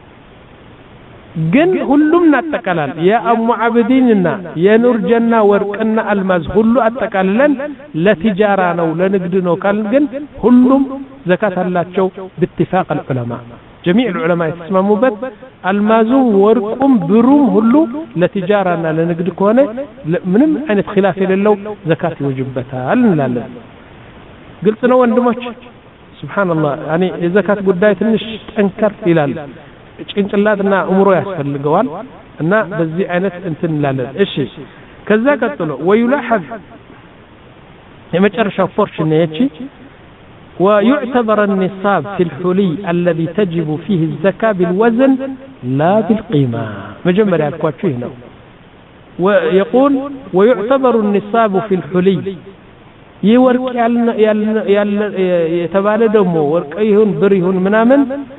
ግን ሁሉም እናጠቃላል የአሙ አብዲንና የኑር ጀና ወርቅና الماس ሁሉ አጠቃልለን ለቲጃራ ነው ለንግድ ነው ካል ግን ሁሉም ዘካት አላቸው باتفاق العلماء جميع العلماء يسمموا بت المازو ورقم بروم هلو لتجارنا لنقد كونه منم عن خلاف للو زكاة وجبتها لا قلت له وندمج سبحان الله يعني زكاة قداية النش تنكر إلى إنت اللاتنا أمره يحصل الجوال أن بزي عينت أنت لا لا إيش كذا قلت له ويلاحظ يمج أرشا فورش نيتشي ويعتبر النصاب في الحلي الذي تجب فيه الزكاة بالوزن لا بالقيمة مجمل الكواتشي هنا ويقول ويعتبر النصاب في الحلي ይወርቅ ያለ ያለ የተባለ ደግሞ ወርቅ ይሁን ብር ይሁን ምናምን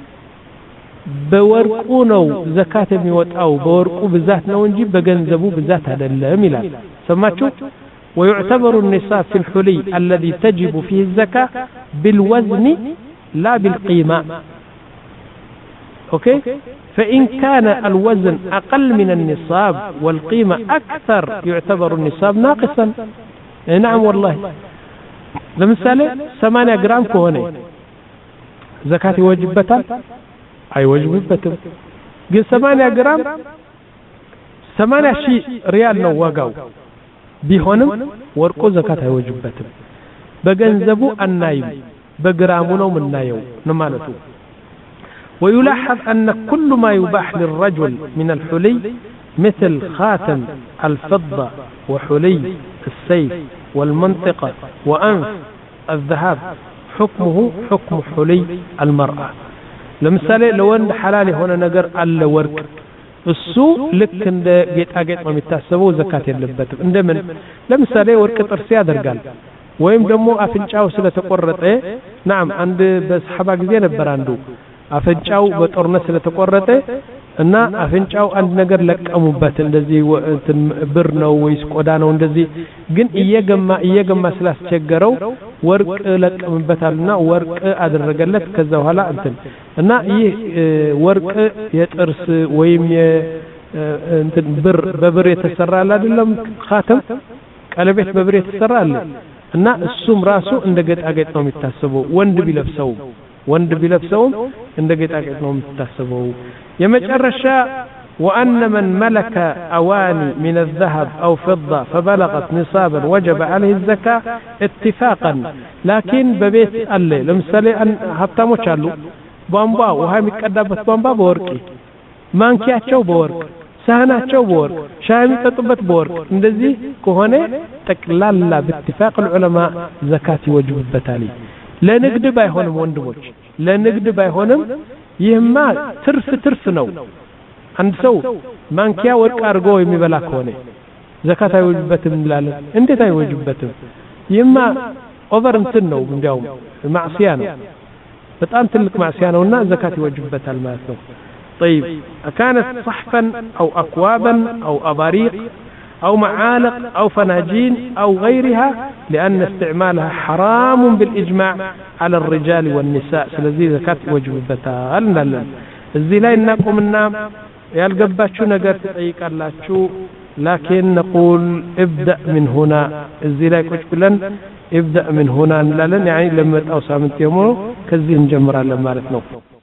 በወርቁ ነው ዘካት የሚወጣው በወርቁ ብዛት ነው እንጂ በገንዘቡ ብዛት አይደለም ይላል ሰማችሁ ويعتبر النصاب في الحلي الذي تجب فيه الزكاة بالوزن لا بالقيمة أوكي فإن كان الوزن أقل من النصاب والقيمة أكثر يعتبر النصاب ناقصا نعم والله لمثال ثمانية جرام كهوني زكاة واجبتها أي واجبتها قل ثمانية جرام ثمانية شيء ريال نو واقعو ቢሆንም ወርቁ ዘካት አይወጅበትም በገንዘቡ አናይም በግራሙ ነው ምናየው ነው ማለቱ ويلاحظ أن كل ما يباح للرجل من الحلي مثل خاتم الفضة وحلي السيف والمنطقة وأنف الذهب حكمه حكم حلي المرأة لمثال لو أن حلال هنا نجر على ورق እሱ ልክ እንደ ጌጣጌጥ ነው የሚታሰበው ዘካት የለበትም እንደምን ለምሳሌ ወርቅ ጥርስ ያደርጋል ወይም ደግሞ አፍንጫው ስለተቆረጠ نعم አንድ በሰሐባ ጊዜ ነበር አንዱ አፍንጫው በጦርነት ስለተቆረጠ እና አፍንጫው አንድ ነገር ለቀሙበት እንደዚህ ብር ነው ወይስ ቆዳ ነው እንደዚህ ግን እየገማ እየገማ ስላስቸገረው ወርቅ ለቀምበታልና ወርቅ አደረገለት ከዛ በኋላ እንትን እና ይህ ወርቅ የጥርስ ወይም እንትን ብር በብር የተሰራ አይደለም ኻተም ቀለበት በብር የተሰራ አለ እና እሱም ራሱ እንደ ጌጣጌጥ ነው የሚታሰበው ወንድ ቢለብሰው ወንድ ቢለብሰው እንደ ጌጣጌጥ ነው የሚታሰበው የመጨረሻ وأن من ملك أواني من الذهب أو فضة فبلغت نصابا وجب عليه الزكاة اتفاقا لكن ببيت الله لمثال أن حتى مشالو بامبا وهاي مكدبت بامبا بوركي مانكياتشو بورك سهناتشو بورك شاي متطبت بورك እንደዚህ ከሆነ ጠቅላላ باتفاق العلماء زكاة وجب بتالي ለንግድ ባይሆንም ወንድሞች ለንግድ ባይሆንም ይህማ ትርፍ ትርፍ ነው አንድ ሰው ማንኪያ ወርቅ አርጎ የሚበላ ከሆነ ዘካት አይወጅበትም እንላለን እንዴት አይወጅበትም ይህማ ኦቨር እንትን ነው እንዲያው ማዕሲያ ነው በጣም ትልቅ ማዕሲያ ነውና ዘካት ይወጅበታል ማለት ነው طيب كانت صحفا او اكوابا او اباريق أو معالق أو فناجين أو غيرها لأن استعمالها حرام بالإجماع على الرجال والنساء سلزي زكاة وجبتها لنا الزي لا إنكم النام يالقباتشو نقر تطيق اللاتشو لكن نقول ابدأ من هنا الزي لا يكوش بلن ابدأ من هنا لن يعني لما تأوسع من تيمونه كالزي نجمر لما رتنوه